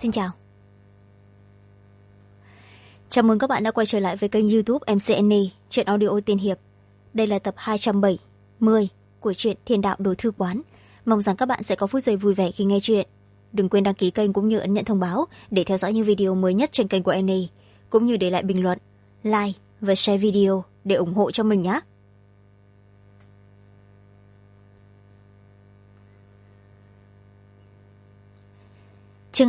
Xin chào. Chào mừng các bạn đã quay trở lại với kênh YouTube MCNE, truyện audio tiên hiệp. Đây là tập 270 của truyện Thiên Đạo Đồ Thư Quán. Mong rằng các bạn sẽ có phút giây vui vẻ khi nghe truyện. Đừng quên đăng ký kênh cũng như ấn nhận thông báo để theo dõi những video mới nhất trên kênh của NE, cũng như để lại bình luận, like và share video để ủng hộ cho mình nhé. Chương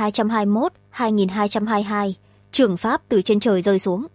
2221-2222, Trường pháp từ trên trời rơi xuống.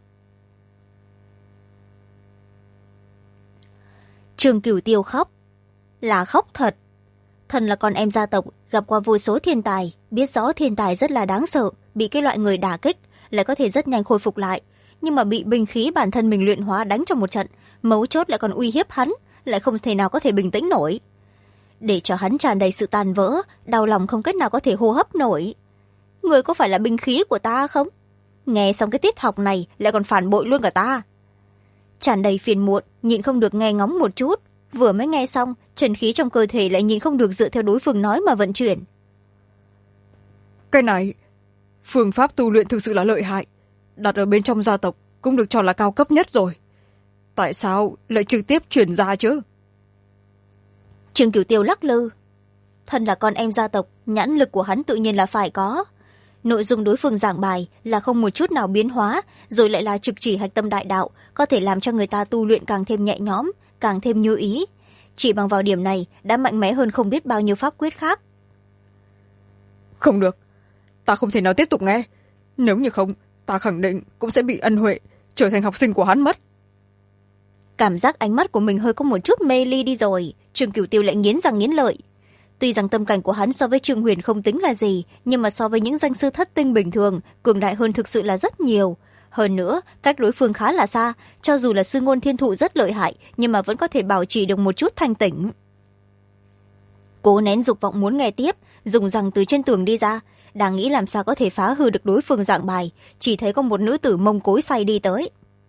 Trường Cửu Tiêu khóc, là khóc thật. Thần là con em gia tộc, gặp qua vô số thiên tài, biết rõ thiên tài rất là đáng sợ, bị cái loại người đả kích lại có thể rất nhanh khôi phục lại, nhưng mà bị binh khí bản thân mình luyện hóa đánh trong một trận, mấu chốt lại còn uy hiếp hắn, lại không thể nào có thể bình tĩnh nổi. Để cho hắn tràn đầy sự tàn vỡ, đau lòng không cách nào có thể hô hấp nổi. Người có phải là binh khí của ta không? Nghe xong cái tiết học này lại còn phản bội luôn cả ta. Tràn đầy phiền muộn, nhịn không được nghe ngóng một chút. Vừa mới nghe xong, trần khí trong cơ thể lại nhịn không được dựa theo đối phương nói mà vận chuyển. Cái này, phương pháp tu luyện thực sự là lợi hại. Đặt ở bên trong gia tộc cũng được cho là cao cấp nhất rồi. Tại sao lại trực tiếp chuyển ra chứ? Trương Cửu Tiêu lắc lư. Thân là con em gia tộc, nhãn lực của hắn tự nhiên là phải có. Nội dung đối phương giảng bài là không một chút nào biến hóa, rồi lại là trực chỉ hạch tâm đại đạo, có thể làm cho người ta tu luyện càng thêm nhẹ nhõm, càng thêm như ý. Chỉ bằng vào điểm này đã mạnh mẽ hơn không biết bao nhiêu pháp quyết khác. Không được, ta không thể nào tiếp tục nghe. Nếu như không, ta khẳng định cũng sẽ bị ân huệ, trở thành học sinh của hắn mất. Cảm giác ánh mắt của mình hơi có một chút mê ly đi rồi, Trương Cửu Tiêu lại nghiến răng nghiến lợi. Tuy rằng tâm cảnh của hắn so với Trương Huyền không tính là gì, nhưng mà so với những danh sư thất tinh bình thường, cường đại hơn thực sự là rất nhiều. Hơn nữa, cách đối phương khá là xa, cho dù là sư ngôn thiên thụ rất lợi hại, nhưng mà vẫn có thể bảo trì được một chút thanh tỉnh. Cố nén dục vọng muốn nghe tiếp, dùng răng từ trên tường đi ra, đang nghĩ làm sao có thể phá hư được đối phương giảng bài, chỉ thấy có một nữ tử mông cối xay đi tới.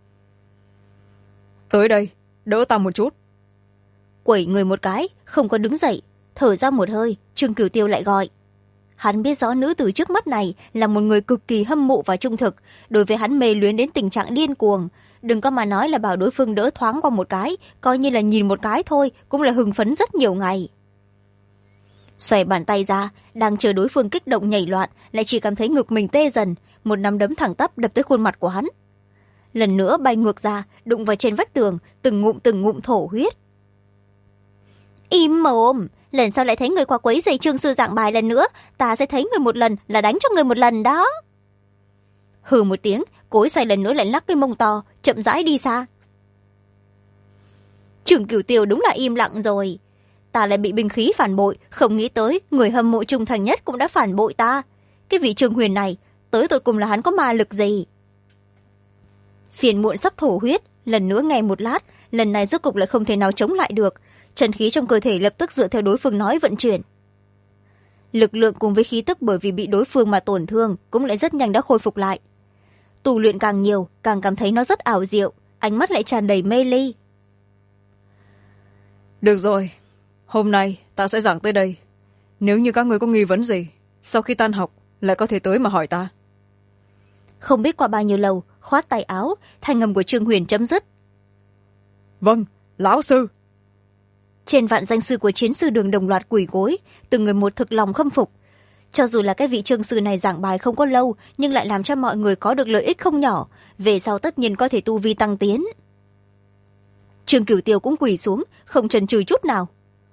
Tới đây, đỡ ta một chút. Quẩy người một cái, không có đứng dậy, thở ra một hơi, Trương Cửu Tiêu lại gọi. Hắn biết rõ nữ tử trước mắt này là một người cực kỳ hâm mộ và trung thực, đối với hắn mê luyến đến tình trạng điên cuồng. Đừng có mà nói là bảo đối phương đỡ thoáng qua một cái, coi như là nhìn một cái thôi, cũng là hưng phấn rất nhiều ngày. Xoay bàn tay ra, đang chờ đối phương kích động nhảy loạn, lại chỉ cảm thấy ngực mình tê dần, một nắm đấm thẳng tắp đập tới khuôn mặt của hắn. Lần nữa bay ngược ra, đụng vào trên vách tường, từng ngụm thổ huyết. Im mồm, lần sau lại thấy người qua quấy giày Trương sư giảng bài lần nữa, ta sẽ thấy người một lần là đánh cho người một lần đó. Hừ một tiếng, cối xay lần nữa lại lắc cái mông to, chậm rãi đi xa. Trương Cửu Tiêu đúng là im lặng rồi. Ta lại bị binh khí phản bội, không nghĩ tới người hâm mộ trung thành nhất cũng đã phản bội ta. Cái vị Trương Huyền này, tới tột cùng là hắn có ma lực gì? Phiền muộn sắp thổ huyết, lần nữa nghe một lát, lần này rốt cục lại không thể nào chống lại được. Chân khí trong cơ thể lập tức dựa theo đối phương nói vận chuyển. Lực lượng cùng với khí tức bởi vì bị đối phương mà tổn thương cũng lại rất nhanh đã khôi phục lại. Tu luyện càng nhiều, càng cảm thấy nó rất ảo diệu, ánh mắt lại tràn đầy mê ly. Được rồi, hôm nay ta sẽ giảng tới đây. Nếu như các người có nghi vấn gì, sau khi tan học lại có thể tới mà hỏi ta. Không biết qua bao nhiêu lâu, khoát tay áo, thanh âm của Trương Huyền chấm dứt. Vâng, lão sư. Trên vạn danh sư của chiến sư đường đồng loạt quỳ gối, từng người một thực lòng khâm phục. Cho dù là cái vị Trương sư này giảng bài không có lâu, nhưng lại làm cho mọi người có được lợi ích không nhỏ, về sau tất nhiên có thể tu vi tăng tiến. Trương Cửu Tiêu cũng quỳ xuống, không chần chừ chút nào.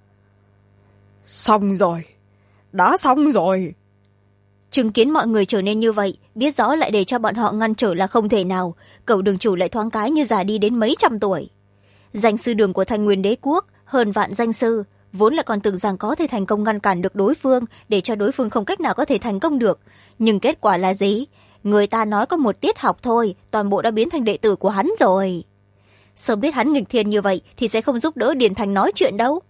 Xong rồi, đã xong rồi. Chứng kiến mọi người trở nên như vậy, biết rõ lại để cho bọn họ ngăn trở là không thể nào, cậu đường chủ lại thoáng cái như già đi đến mấy trăm tuổi. Danh sư đường của Thanh Nguyên Đế quốc, hơn vạn danh sư, vốn là còn tưởng rằng có thể thành công ngăn cản được đối phương, để cho đối phương không cách nào có thể thành công được. Nhưng kết quả là gì? Người ta nói có một tiết học thôi, toàn bộ đã biến thành đệ tử của hắn rồi. Sớm biết hắn nghịch thiên như vậy thì sẽ không giúp đỡ Điền Thành nói chuyện đâu.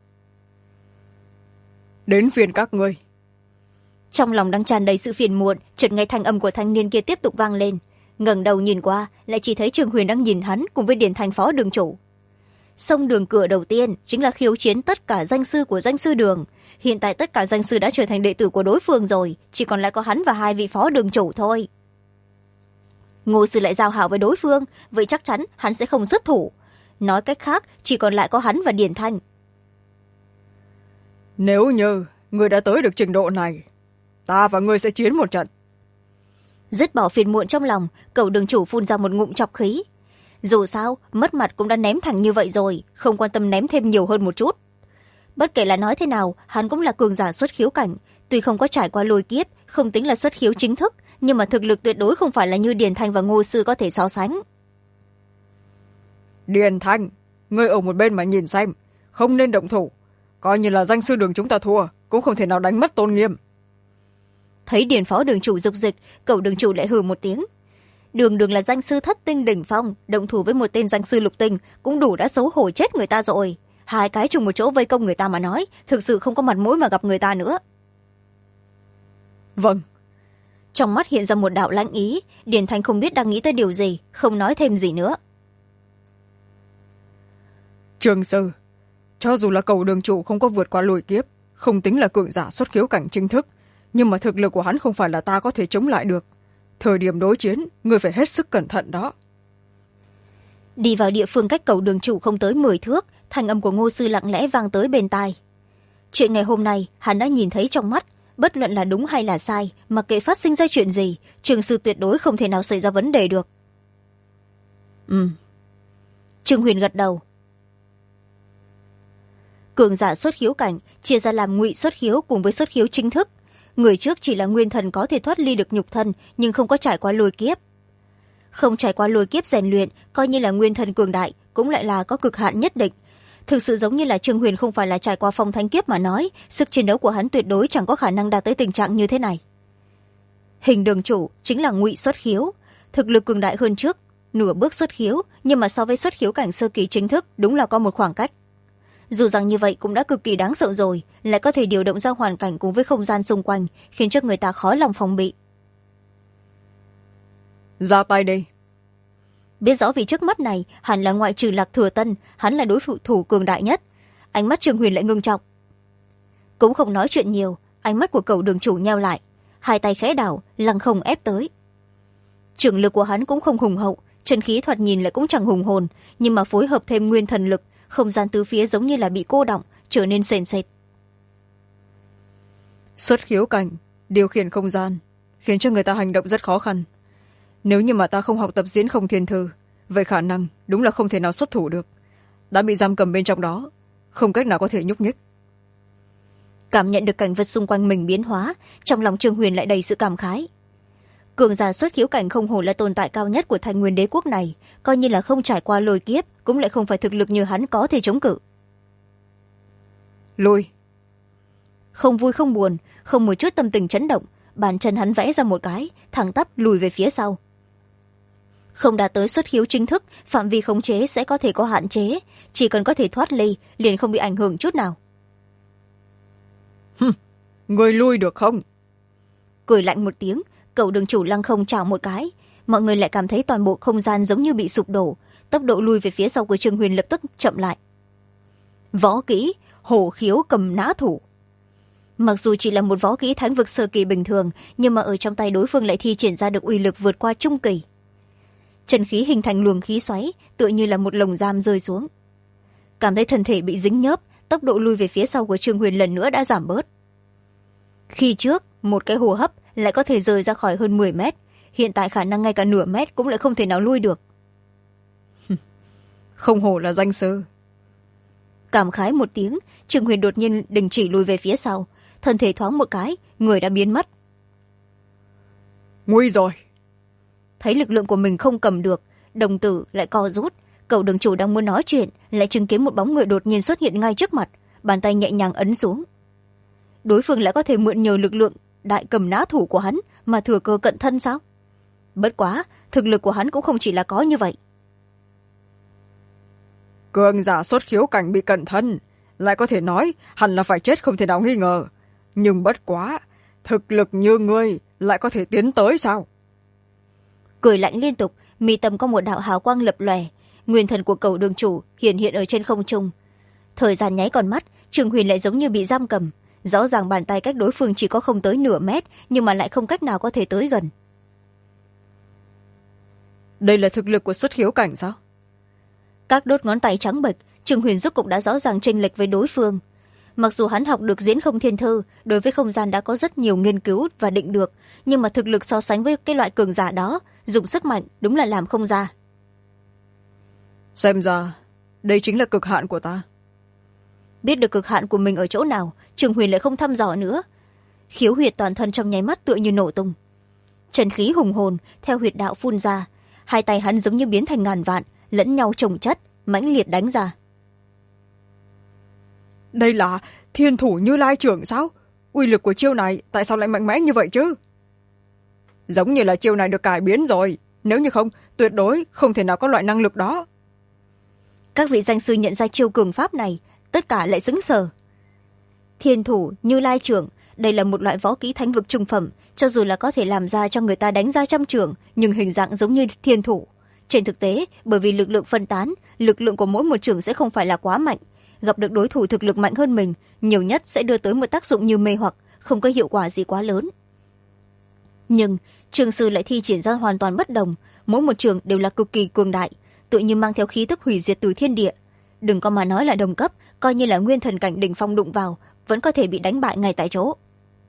Đến phiền các ngươi. Trong lòng đang tràn đầy sự phiền muộn, chợt nghe thanh âm của thanh niên kia tiếp tục vang lên. Ngẩng đầu nhìn qua, lại chỉ thấy Trương Huyền đang nhìn hắn cùng với Điền Thành phó đường chủ. Sông Đường cửa đầu tiên chính là khiêu chiến tất cả danh sư của danh sư Đường. Hiện tại tất cả danh sư đã trở thành đệ tử của đối phương rồi, chỉ còn lại có hắn và 2 vị phó đường chủ thôi. Ngô sư lại giao hảo với đối phương, vậy chắc chắn hắn sẽ không xuất thủ. Nói cách khác, chỉ còn lại có hắn và Điền Thanh. Nếu như ngươi đã tới được trình độ này, ta và ngươi sẽ chiến một trận. Dứt bỏ phiền muộn trong lòng, cậu đường chủ phun ra một ngụm chọc khí. Dù sao, mất mặt cũng đã ném thành như vậy rồi, không quan tâm ném thêm nhiều hơn một chút. Bất kể là nói thế nào, hắn cũng là cường giả xuất khiếu cảnh. Tuy không có trải qua lôi kiếp, không tính là xuất khiếu chính thức, nhưng mà thực lực tuyệt đối không phải là như Điền Thanh và Ngô sư có thể so sánh. Điền Thanh, ngươi ở một bên mà nhìn xem, không nên động thủ. Coi như là danh sư Đường chúng ta thua, cũng không thể nào đánh mất tôn nghiêm. Thấy Điền phó đường chủ dục dịch, cậu đường chủ lại hừ một tiếng. Đường là danh sư thất tinh đỉnh phong, động thủ với một tên danh sư lục tinh cũng đủ đã xấu hổ chết người ta rồi. 2 cái chung một chỗ vây công người ta mà nói, thực sự không có mặt mũi mà gặp người ta nữa. Vâng. Trong mắt hiện ra một đạo lãnh ý, Điền Thanh không biết đang nghĩ tới điều gì, không nói thêm gì nữa. Trường sư, cho dù là cầu đường chủ không có vượt qua lôi kiếp, không tính là cường giả xuất khiếu cảnh chính thức, nhưng mà thực lực của hắn không phải là ta có thể chống lại được. Thời điểm đối chiến, ngươi phải hết sức cẩn thận đó. Đi vào địa phương cách cầu đường chủ không tới 10 thước, thanh âm của Ngô sư lặng lẽ vang tới bên tai. Chuyện ngày hôm nay hắn đã nhìn thấy trong mắt, bất luận là đúng hay là sai, mặc kệ phát sinh ra chuyện gì, trường sư tuyệt đối không thể nào xảy ra vấn đề được. Trương Huyền gật đầu. Cường giả xuất khiếu cảnh chia ra làm ngụy xuất khiếu cùng với xuất khiếu chính thức. Người trước chỉ là nguyên thần có thể thoát ly được nhục thân, nhưng không có trải qua lôi kiếp. Không trải qua lôi kiếp rèn luyện, coi như là nguyên thần cường đại, cũng lại là có cực hạn nhất định. Thực sự giống như là Trương Huyền không phải là trải qua phong thánh kiếp mà nói, sức chiến đấu của hắn tuyệt đối chẳng có khả năng đạt tới tình trạng như thế này. Hình đường chủ chính là ngụy xuất khiếu, thực lực cường đại hơn trước, nửa bước xuất khiếu, nhưng mà so với xuất khiếu cảnh sơ kỳ chính thức đúng là có một khoảng cách. Dù rằng như vậy cũng đã cực kỳ đáng sợ rồi, lại có thể điều động ra hoàn cảnh cùng với không gian xung quanh, khiến cho người ta khó lòng phòng bị. Ra tay đi. Biết rõ vì trước mắt này hẳn là ngoại trừ Lạc Thừa Tân, hắn là đối thủ cường đại nhất. Ánh mắt Trương Huyền lại ngưng trọng. Cũng không nói chuyện nhiều, ánh mắt của cậu đường chủ nheo lại, 2 tay khẽ đảo, lăng không ép tới. Trưởng lực của hắn cũng không hùng hậu, chân khí thoạt nhìn lại cũng chẳng hùng hồn, nhưng mà phối hợp thêm nguyên thần lực, không gian tứ phía giống như là bị cô đọng, trở nên sền sệt. Xuất khiếu cảnh, điều khiển không gian, khiến cho người ta hành động rất khó khăn. Nếu như mà ta không học tập diễn không thiên thư, vậy khả năng đúng là không thể nào xuất thủ được. Đã bị giam cầm bên trong đó, không cách nào có thể nhúc nhích. Cảm nhận được cảnh vật xung quanh mình biến hóa, trong lòng Trương Huyền lại đầy sự cảm khái. Cường giả xuất khiếu cảnh không hổ là tồn tại cao nhất của Thanh Nguyên Đế quốc này, coi như là không trải qua lôi kiếp, cũng lại không phải thực lực như hắn có thể chống cự. Lùi. Không vui không buồn, không một chút tâm tình chấn động, bàn chân hắn vẽ ra một cái, thẳng tắp lùi về phía sau. Không đạt tới xuất khiếu chính thức, phạm vi khống chế sẽ có thể có hạn chế, chỉ cần có thể thoát ly, liền không bị ảnh hưởng chút nào. Người lui được không? Cười lạnh một tiếng, cậu đường chủ lăng không chào một cái, mọi người lại cảm thấy toàn bộ không gian giống như bị sụp đổ, tốc độ lui về phía sau của Trương Huyền lập tức chậm lại. Võ kỹ hổ khiếu cầm nã thủ. Mặc dù chỉ là một võ kỹ thánh vực sơ kỳ bình thường, nhưng mà ở trong tay đối phương lại thi triển ra được uy lực vượt qua trung kỳ. Chân khí hình thành luồng khí xoáy, tựa như là một lồng giam rơi xuống. Cảm thấy thân thể bị dính nhớp, tốc độ lui về phía sau của Trương Huyền lần nữa đã giảm bớt. Khi trước một cái hô hấp lại có thể rời ra khỏi hơn 10 mét, hiện tại khả năng ngay cả nửa mét cũng lại không thể nào lui được. Không hổ là danh sư. Cảm khái một tiếng, Trương Huyền đột nhiên đình chỉ lùi về phía sau, thân thể thoáng một cái, người đã biến mất. Nguy rồi. Thấy lực lượng của mình không cầm được, đồng tử lại co rút, cậu đường chủ đang muốn nói chuyện, lại chứng kiến một bóng người đột nhiên xuất hiện ngay trước mặt, bàn tay nhẹ nhàng ấn xuống. Đối phương lại có thể mượn nhờ lực lượng đại cầm nã thủ của hắn mà thừa cơ cận thân sao? Bất quá, thực lực của hắn cũng không chỉ là có như vậy. Cường giả xuất khiếu cảnh bị cận thân, lại có thể nói hẳn là phải chết không thể nào nghi ngờ. Nhưng bất quá, thực lực như ngươi lại có thể tiến tới sao? Cười lạnh liên tục, mi tâm có một đạo hào quang lập lòe, nguyên thần của cẩu đường chủ hiện ở trên không trung. Thời gian nháy con mắt, Trường Huyền lại giống như bị giam cầm. Rõ ràng bàn tay cách đối phương chỉ có không tới nửa mét, nhưng mà lại không cách nào có thể tới gần. Đây là thực lực của xuất khiếu cảnh sao? Các đốt ngón tay trắng bệch, Trường Huyền rốt cục đã rõ ràng chênh lệch với đối phương. Mặc dù hắn học được diễn không thiên thư, đối với không gian đã có rất nhiều nghiên cứu và định được, nhưng mà thực lực so sánh với cái loại cường giả đó, dùng sức mạnh đúng là làm không ra. Xem ra đây chính là cực hạn của ta. Biết được cực hạn của mình ở chỗ nào, Trường Huyền lại không thăm dò nữa. Khiếu huyệt toàn thân trong nháy mắt tựa như nổ tung. Chân khí hùng hồn theo huyệt đạo phun ra, hai tay hắn giống như biến thành ngàn vạn, lẫn nhau chồng chất, mãnh liệt đánh ra. Đây là thiên thủ Như Lai trưởng sao? Uy lực của chiêu này tại sao lại mạnh mẽ như vậy chứ? Giống như là chiêu này được cải biến rồi, nếu như không, tuyệt đối không thể nào có loại năng lực đó. Các vị danh sư nhận ra chiêu cường pháp này, tất cả lại sững sờ. Thiên thủ Như Lai trưởng, đây là một loại võ kỹ thánh vực trung phẩm, cho dù là có thể làm ra cho người ta đánh ra trăm trưởng, nhưng hình dạng giống như thiên thủ. Trên thực tế, bởi vì lực lượng phân tán, lực lượng của mỗi một trưởng sẽ không phải là quá mạnh. Gặp được đối thủ thực lực mạnh hơn mình, nhiều nhất sẽ đưa tới một tác dụng như mê hoặc, không có hiệu quả gì quá lớn. Nhưng trường sư lại thi triển ra hoàn toàn bất đồng, mỗi một trường đều là cực kỳ cường đại, tự như mang theo khí tức hủy diệt từ thiên địa. Đừng có mà nói là đồng cấp, coi như là nguyên thần cảnh đỉnh phong đụng vào, vẫn có thể bị đánh bại ngay tại chỗ.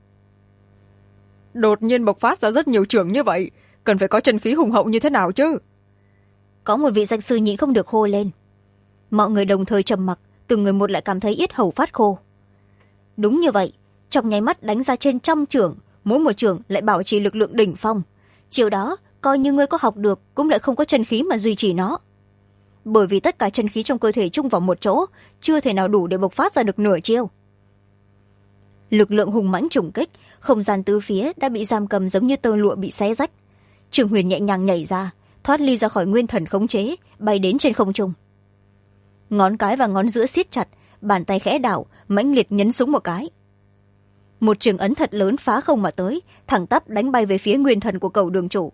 Đột nhiên bộc phát ra rất nhiều trưởng như vậy, cần phải có chân khí hùng hậu như thế nào chứ? Có một vị danh sư nhịn không được hô lên. Mọi người đồng thời trầm mặc, từng người một lại cảm thấy yết hầu phát khô. Đúng như vậy, trong nháy mắt đánh ra trên trăm trưởng, mỗi một trưởng lại bảo trì lực lượng đỉnh phong. Chiều đó, coi như ngươi có học được, cũng lại không có chân khí mà duy trì nó. Bởi vì tất cả chân khí trong cơ thể chung vào một chỗ, chưa thể nào đủ để bộc phát ra được nửa chiêu. Lực lượng hùng mãnh trùng kích, không gian tứ phía đã bị giam cầm giống như tơ lụa bị xé rách. Trường Huyền nhẹ nhàng nhảy ra, thoát ly ra khỏi nguyên thần khống chế, bay đến trên không trung. Ngón cái và ngón giữa siết chặt, bàn tay khẽ đảo, mãnh liệt nhấn xuống một cái. Một trường ấn thật lớn phá không mà tới, thẳng tắp đánh bay về phía nguyên thần của cẩu đường chủ.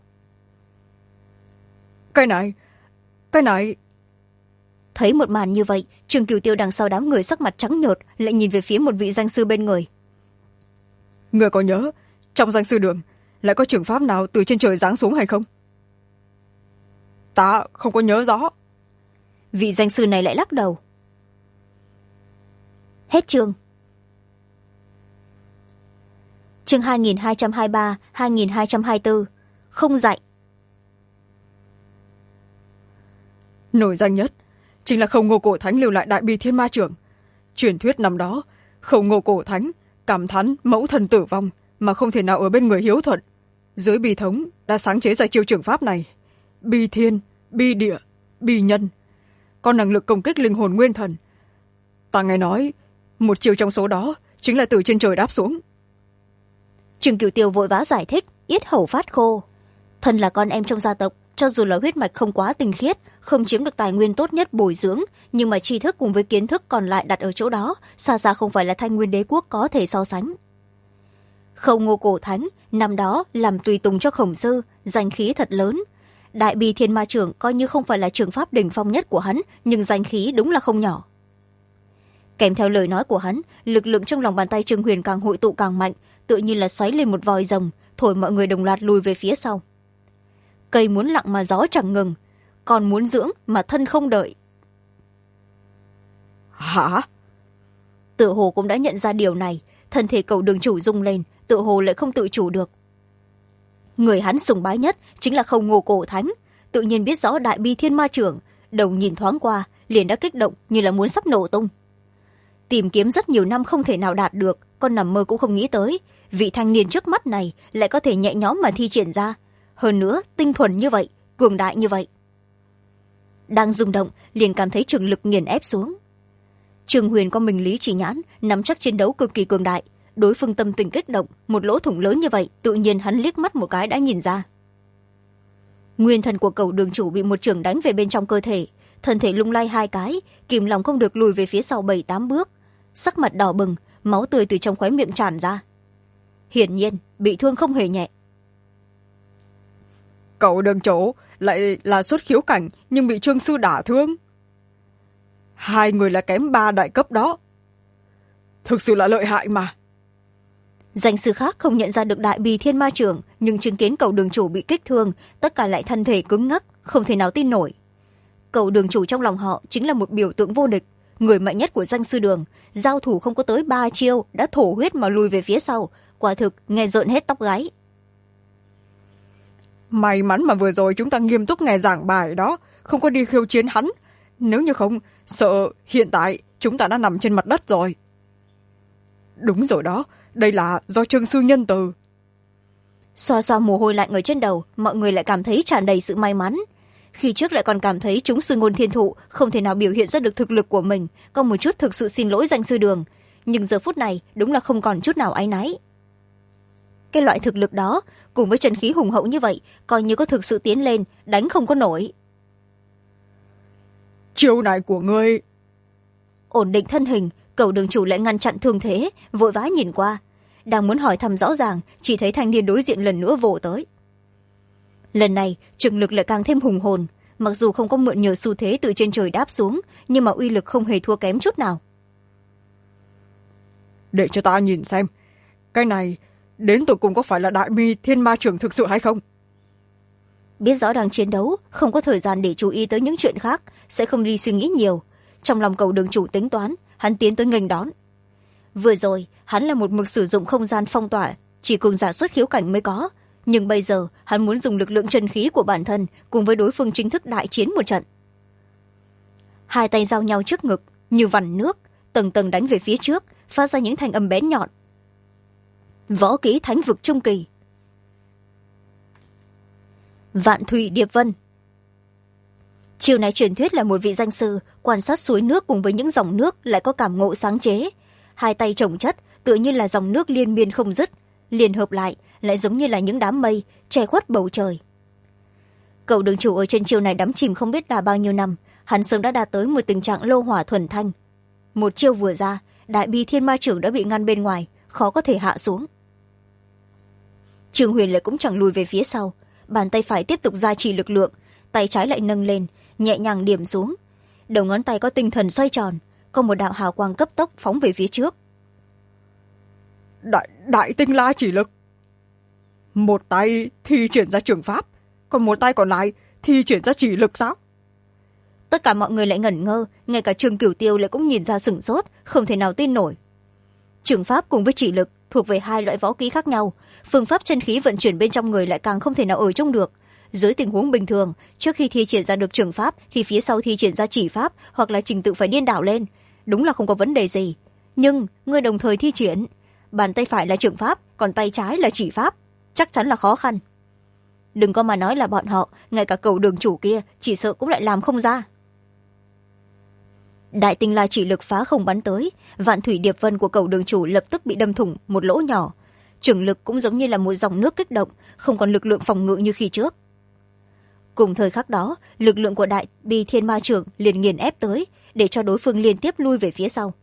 Cái này... Thấy một màn như vậy, Trường Cửu Tiêu đằng sau đám người sắc mặt trắng nhợt, lại nhìn về phía một vị danh sư bên người. Người có nhớ, trong danh sư đường, lại có trường pháp nào từ trên trời giáng xuống hay không? Ta không có nhớ rõ. Vị danh sư này lại lắc đầu. Hết chương. Chương 2223-2224. Không dạy. Nổi danh nhất chính là Không Ngô Cổ Thánh lưu lại Đại Bi Thiên Ma Trưởng. Truyền thuyết năm đó, Không Ngô Cổ Thánh cảm thán mẫu thần tử vong mà không thể nào ở bên người hiếu thuận. Dưới bi thống đã sáng chế ra chiêu trưởng pháp này. Bi thiên, bi địa, bi nhân. Có năng lực công kích linh hồn nguyên thần. Ta nghe nói, một chiêu trong số đó chính là từ trên trời đáp xuống. Trường Cửu Tiêu vội vã giải thích, yết hầu phát khô. Thân là con em trong gia tộc, cho dù là huyết mạch không quá tinh khiết, không chiếm được tài nguyên tốt nhất bồi dưỡng, nhưng mà tri thức cùng với kiến thức còn lại đặt ở chỗ đó, xa xa không phải là Thanh Nguyên Đế quốc có thể so sánh. Không Ngô Cổ Thánh năm đó làm tùy tùng cho Khổng Sư, danh khí thật lớn. Đại Bi Thiên Ma Trưởng coi như không phải là trường pháp đỉnh phong nhất của hắn, nhưng danh khí đúng là không nhỏ. Kèm theo lời nói của hắn, lực lượng trong lòng bàn tay Trường Huyền càng hội tụ càng mạnh, tự như là xoáy lên một vòi rồng, thổi mọi người đồng loạt lùi về phía sau. Cây muốn lặng mà gió chẳng ngừng, còn muốn dưỡng mà thân không đợi. Hả? Tự hồ cũng đã nhận ra điều này, thân thể cẩu đường chủ rung lên, tự hồ lại không tự chủ được. Người hắn sùng bái nhất chính là Không Ngô Cổ Thánh, tự nhiên biết rõ Đại Bi Thiên Ma Trưởng, đầu nhìn thoáng qua liền đã kích động như là muốn sắp nổ tung. Tìm kiếm rất nhiều năm không thể nào đạt được, con nằm mơ cũng không nghĩ tới vị thanh niên trước mắt này lại có thể nhẹ nhõm mà thi triển ra, hơn nữa tinh thuần như vậy, cường đại như vậy. Đang rung động liền cảm thấy trường lực nghiền ép xuống. Trường Huyền có mình lý chỉ nhãn, nắm chắc chiến đấu cực kỳ cường đại, đối phương tâm tình kích động, một lỗ thủng lớn như vậy tự nhiên hắn liếc mắt một cái đã nhìn ra. Nguyên thần của cẩu đường chủ bị một chưởng đánh về bên trong cơ thể, thân thể lung lay hai cái, kìm lòng không được lùi về phía sau 7-8 bước, sắc mặt đỏ bừng, máu tươi từ trong khóe miệng tràn ra. Hiển nhiên bị thương không hề nhẹ. Cậu đường chủ, lại là xuất khiếu cảnh nhưng bị Trương sư đả thương. Hai người là kém 3 đại cấp đó. Thực sự là lợi hại mà. Danh sư khác không nhận ra được đại bì thiên ma trưởng, nhưng chứng kiến Cầu đường chủ bị kích thương, tất cả lại thân thể cứng ngắc, không thể nào tin nổi. Cầu đường chủ trong lòng họ chính là một biểu tượng vô địch, người mạnh nhất của danh sư đường, giao thủ không có tới 3 chiêu đã thổ huyết mà lùi về phía sau, quả thực nghe rợn hết tóc gáy. May mắn mà vừa rồi chúng ta nghiêm túc nghe giảng bài đó, không có đi khiêu chiến hắn. Nếu như không, sợ hiện tại chúng ta đã nằm trên mặt đất rồi. Đúng rồi đó, đây là do Trương sư nhân từ. Xoa xoa mồ hôi lạnh ở trên đầu, mọi người lại cảm thấy tràn đầy sự may mắn. Khi trước lại còn cảm thấy chúng sư ngôn thiên thụ không thể nào biểu hiện ra được thực lực của mình, có một chút thực sự xin lỗi danh sư đường, nhưng giờ phút này đúng là không còn chút nào áy náy. Cái loại thực lực đó cùng với chân khí hùng hậu như vậy, coi như có thực sự tiến lên, đánh không có nổi. Chiêu này của ngươi. Ổn định thân hình, Cầu đường chủ lại ngăn chặn thương thế, vội vã nhìn qua, đang muốn hỏi thăm rõ ràng, chỉ thấy thanh niên đối diện lần nữa vồ tới. Lần này trường lực lại càng thêm hùng hồn, mặc dù không có mượn nhờ xu thế từ trên trời đáp xuống, nhưng mà uy lực không hề thua kém chút nào. Để cho ta nhìn xem, cái này đến tụi cùng có phải là đại mi thiên ma trưởng thực sự hay không? Biết rõ đang chiến đấu, không có thời gian để chú ý tới những chuyện khác, sẽ không đi suy nghĩ nhiều. Trong lòng Cầu đường chủ tính toán, hắn tiến tới nghênh đón. Vừa rồi hắn là một mực sử dụng không gian phong tỏa, chỉ cường giả xuất khiếu cảnh mới có, nhưng bây giờ hắn muốn dùng lực lượng chân khí của bản thân cùng với đối phương chính thức đại chiến một trận. Hai tay giao nhau trước ngực như vằn nước, tầng tầng đánh về phía trước, phát ra những thanh âm bén nhọn. Võ kỹ thánh vực trung kỳ. Vạn thủy điệp vân. Chiều này truyền thuyết là một vị danh sư quan sát suối nước cùng với những dòng nước lại có cảm ngộ sáng chế. Hai tay chồng chất tựa như là dòng nước liên miên không dứt, liền hợp lại lại giống như là những đám mây che khuất bầu trời. Cầu đường chủ ở trên chiều này đắm chìm không biết là bao nhiêu năm, hắn sớm đã đạt tới một tình trạng lô hỏa thuần thanh. Một chiêu vừa ra, đại bi thiên ma trưởng đã bị ngăn bên ngoài, khó có thể hạ xuống. Trương Huyền lại cũng chẳng lùi về phía sau, bàn tay phải tiếp tục gia trì lực lượng, tay trái lại nâng lên, nhẹ nhàng điểm xuống. Đầu ngón tay có tinh thần xoay tròn, có một đạo hào quang cấp tốc phóng về phía trước. Đại tinh la chỉ lực. Một tay thi triển ra trường pháp, còn một tay còn lại thi triển ra chỉ lực sao? Tất cả mọi người lại ngẩn ngơ, ngay cả Trương Cửu Tiêu lại cũng nhìn ra sửng sốt, không thể nào tin nổi. Trường pháp cùng với chỉ lực thuộc về hai loại võ kỹ khác nhau, phương pháp chân khí vận chuyển bên trong người lại càng không thể nào ở chung được. Dưới tình huống bình thường, trước khi thi triển ra được trường pháp thì phía sau thi triển ra chỉ pháp hoặc là trình tự phải điên đảo lên, đúng là không có vấn đề gì. Nhưng người đồng thời thi triển, bàn tay phải là trường pháp, còn tay trái là chỉ pháp, chắc chắn là khó khăn. Đừng có mà nói là bọn họ, ngay cả Cầu đường chủ kia chỉ sợ cũng lại làm không ra. Đại tinh la chỉ lực phá không bắn tới, vạn thủy điệp vân của Cầu đường chủ lập tức bị đâm thủng một lỗ nhỏ. Trường lực cũng giống như là một dòng nước kích động, không còn lực lượng phòng ngự như khi trước. Cùng thời khắc đó, lực lượng của đại bi thiên ma trưởng liền nghiền ép tới, để cho đối phương liên tiếp lui về phía sau.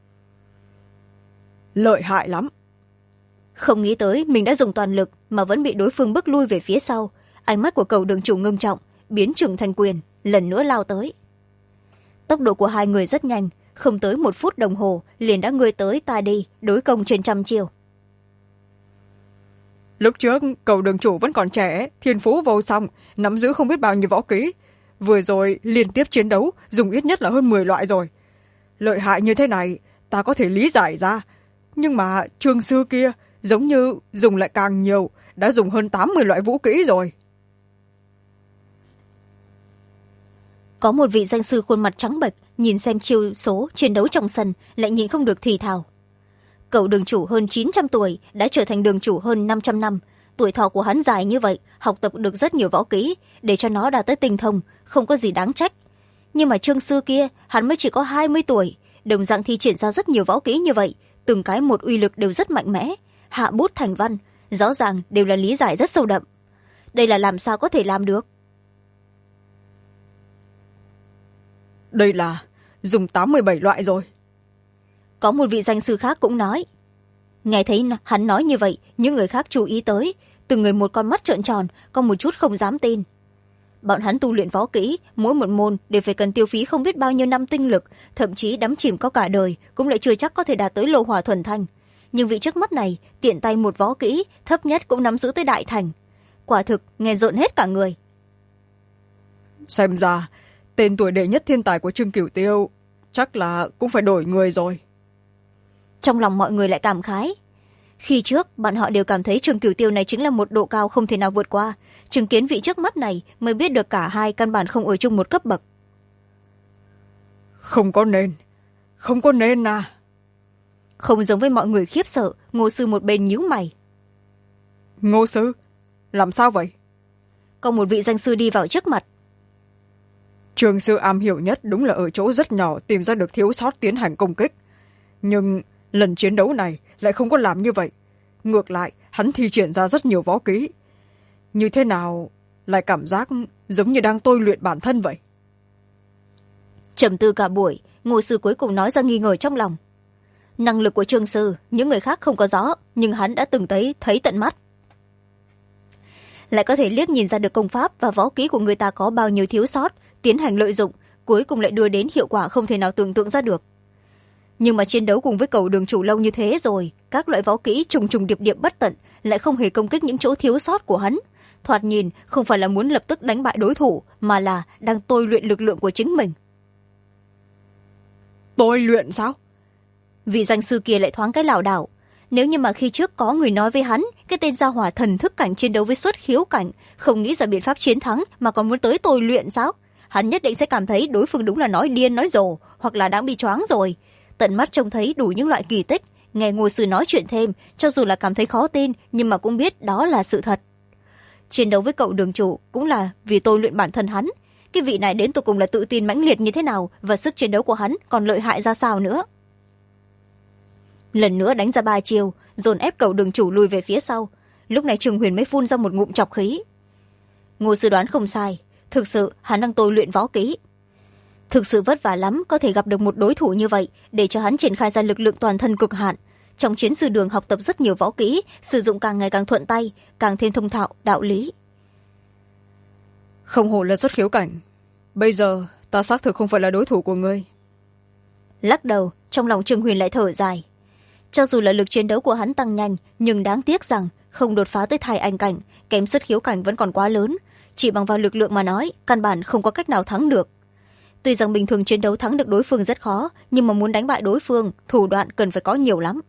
Lợi hại lắm. Không nghĩ tới mình đã dùng toàn lực mà vẫn bị đối phương bức lui về phía sau. Ánh mắt của Cầu đường chủ ngưng trọng, biến trưởng thành quyền, lần nữa lao tới. Tốc độ của hai người rất nhanh, không tới 1 phút đồng hồ liền đã ngươi tới ta đi, đối công trên 100 chiêu. Lúc trước Cầu đường chủ vẫn còn trẻ, thiên phú vô song, nắm giữ không biết bao nhiêu võ kỹ. Vừa rồi liên tiếp chiến đấu, dùng ít nhất là hơn 10 loại rồi. Lợi hại như thế này, ta có thể lý giải ra. Nhưng mà Trương sư kia giống như dùng lại càng nhiều, đã dùng hơn 80 loại vũ kỹ rồi. Có một vị danh sư khuôn mặt trắng bệch, nhìn xem chiêu số chiến đấu trong sân, lại nhịn không được thì thào. Cầu đường chủ hơn 900 tuổi, đã trở thành đường chủ hơn 500 năm. Tuổi thọ của hắn dài như vậy, học tập được rất nhiều võ kỹ, để cho nó đạt tới tinh thông, không có gì đáng trách. Nhưng mà Trương sư kia, hắn mới chỉ có 20 tuổi, đồng dạng thi triển ra rất nhiều võ kỹ như vậy, từng cái một uy lực đều rất mạnh mẽ, hạ bút thành văn, rõ ràng đều là lý giải rất sâu đậm. Đây là làm sao có thể làm được? Đây là dùng 87 loại rồi. Có một vị danh sư khác cũng nói. Nghe thấy hắn nói như vậy, những người khác chú ý tới, từng người một con mắt trợn tròn, có một chút không dám tin. bọn hắn tu luyện võ kỹ mỗi một môn đều phải cần tiêu phí không biết bao nhiêu năm tinh lực, thậm chí đắm chìm có cả đời cũng lại chưa chắc có thể đạt tới lô hỏa thuần thanh. Nhưng vị trước mắt này tiện tay một võ kỹ thấp nhất cũng nắm giữ tới đại thành, quả thực nghe rộn hết cả người. Xem ra tên tuổi đệ nhất thiên tài của Trương Cửu Tiêu chắc là cũng phải đổi người rồi. Trong lòng mọi người lại cảm khái. Khi trước bọn họ đều cảm thấy Trương Cửu Tiêu này chính là một độ cao không thể nào vượt qua, chứng kiến vị trước mắt này mới biết được cả hai căn bản không ở chung một cấp bậc. Không có nên à. Không giống với mọi người khiếp sợ, Ngô sư một bên nhíu mày. Ngô sư, làm sao vậy? Có một vị danh sư đi vào trước mặt. Trường sư am hiểu nhất đúng là ở chỗ rất nhỏ tìm ra được thiếu sót tiến hành công kích, nhưng lần chiến đấu này lại không có làm như vậy. Ngược lại hắn thi triển ra rất nhiều võ kỹ, như thế nào lại cảm giác giống như đang tôi luyện bản thân vậy. Trầm tư cả buổi, Ngô sư cuối cùng nói ra nghi ngờ trong lòng. Năng lực của Trương sư những người khác không có rõ, nhưng hắn đã từng thấy tận mắt, lại có thể liếc nhìn ra được công pháp và võ kỹ của người ta có bao nhiêu thiếu sót, tiến hành lợi dụng, cuối cùng lại đưa đến hiệu quả không thể nào tưởng tượng ra được. Nhưng mà chiến đấu cùng với Cầu đường chủ lâu như thế rồi, các loại võ kỹ trùng trùng điệp điệp bất tận lại không hề công kích những chỗ thiếu sót của hắn, thoạt nhìn không phải là muốn lập tức đánh bại đối thủ, mà là đang tôi luyện lực lượng của chính mình. Tôi luyện sao? Vị danh sư kia lại thoáng cái lảo đảo. Nếu như mà khi trước có người nói với hắn cái tên gia hỏa thần thức cảnh chiến đấu với xuất khiếu cảnh không nghĩ ra biện pháp chiến thắng mà còn muốn tới tôi luyện sao, hắn nhất định sẽ cảm thấy đối phương đúng là nói điên nói rồ, hoặc là đang bị choáng rồi. Tận mắt trông thấy đủ những loại kỳ tích, nghe Ngô sư nói chuyện thêm, cho dù là cảm thấy khó tin nhưng mà cũng biết đó là sự thật. Chiến đấu với Cậu đường chủ cũng là vì tôi luyện bản thân hắn. Cái vị này đến tột cùng là tự tin mãnh liệt như thế nào, và sức chiến đấu của hắn còn lợi hại ra sao nữa. Lần nữa đánh ra 3 chiêu, dồn ép Cậu đường chủ lùi về phía sau. Lúc này Trường Huyền mới phun ra một ngụm trọc khí. Ngô sư đoán không sai, thực sự hắn đang tôi luyện võ kỹ. Thực sự vất vả lắm có thể gặp được một đối thủ như vậy, để cho hắn triển khai ra lực lượng toàn thân cực hạn. Trong chiến sư đường học tập rất nhiều võ kỹ, sử dụng càng ngày càng thuận tay, càng thêm thông thạo đạo lý. Không hổ là xuất khiếu cảnh, bây giờ ta xác thực không phải là đối thủ của ngươi. Lắc đầu, trong lòng Trường Huyền lại thở dài. Cho dù là lực chiến đấu của hắn tăng nhanh, nhưng đáng tiếc rằng không đột phá tới thai anh cảnh, kém xuất khiếu cảnh vẫn còn quá lớn. Chỉ bằng vào lực lượng mà nói, căn bản không có cách nào thắng được. Tuy rằng bình thường chiến đấu thắng được đối phương rất khó, nhưng mà muốn đánh bại đối phương, thủ đoạn cần phải có nhiều lắm.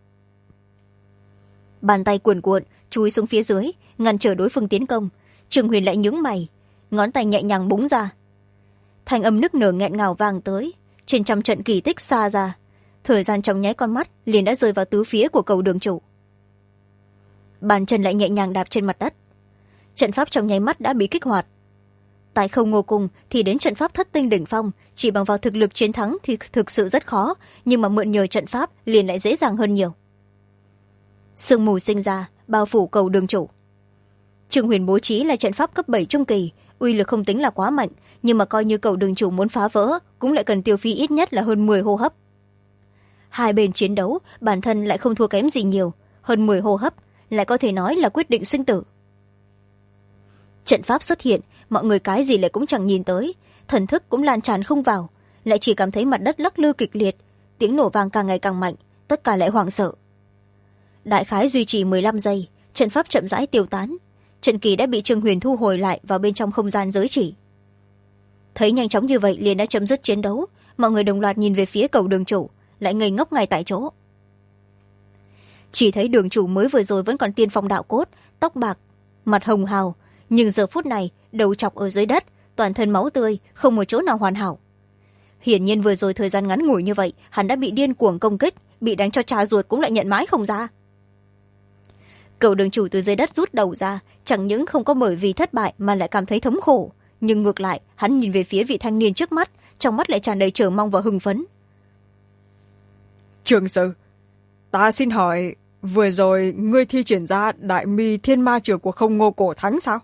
Bàn tay cuồn cuộn chúi xuống phía dưới, ngăn trở đối phương tiến công. Trường Huyền lại nhướng mày, ngón tay nhẹ nhàng búng ra. Thanh âm nức nở nghẹn ngào vang tới, trên trăm trận kỳ tích xa ra. Thời gian trong nháy con mắt liền đã rơi vào tứ phía của Cầu đường chủ. Bàn chân lại nhẹ nhàng đạp trên mặt đất. Trận pháp trong nháy mắt đã bị kích hoạt. Tại Không Ngô Cung thì đến trận pháp thất tinh đỉnh phong, chỉ bằng vào thực lực chiến thắng thì thực sự rất khó, nhưng mà mượn nhờ trận pháp liền lại dễ dàng hơn nhiều. Sương mù sinh ra, bao phủ Cầu đường chủ. Trường Huyền bố trí là trận pháp cấp 7 trung kỳ, uy lực không tính là quá mạnh, nhưng mà coi như Cầu đường chủ muốn phá vỡ cũng lại cần tiêu phí ít nhất là hơn 10 hô hấp. Hai bên chiến đấu, bản thân lại không thua kém gì nhiều, hơn 10 hô hấp lại có thể nói là quyết định sinh tử. Trận pháp xuất hiện, mọi người cái gì lại cũng chẳng nhìn tới, thần thức cũng lan tràn không vào, lại chỉ cảm thấy mặt đất lắc lư kịch liệt, tiếng nổ vang càng ngày càng mạnh, tất cả lại hoảng sợ. Đại khái duy trì 15 giây, trận pháp chậm rãi tiêu tán, trận kỳ đã bị Trường Huyền thu hồi lại vào bên trong không gian giới chỉ. Thấy nhanh chóng như vậy liền đã chấm dứt chiến đấu, mọi người đồng loạt nhìn về phía Cầu đường chủ, lại ngây ngốc ngay tại chỗ. Chỉ thấy đường chủ mới vừa rồi vẫn còn tiên phong đạo cốt, tóc bạc, mặt hồng hào, nhưng giờ phút này đầu chọc ở dưới đất, toàn thân máu tươi, không một chỗ nào hoàn hảo. Hiển nhiên vừa rồi thời gian ngắn ngủi như vậy hắn đã bị điên cuồng công kích, bị đánh cho cha ruột cũng lại nhận mãi không ra. Cầu đường chủ từ dưới đất rút đầu ra, chẳng những không có bởi vì thất bại mà lại cảm thấy thống khổ, nhưng ngược lại hắn nhìn về phía vị thanh niên trước mắt, trong mắt lại tràn đầy chờ mong và hưng phấn. Trường sư, ta xin hỏi, vừa rồi ngươi thi triển ra Đại Mi Thiên Ma Trường của Không Ngô Cổ Thắng sao?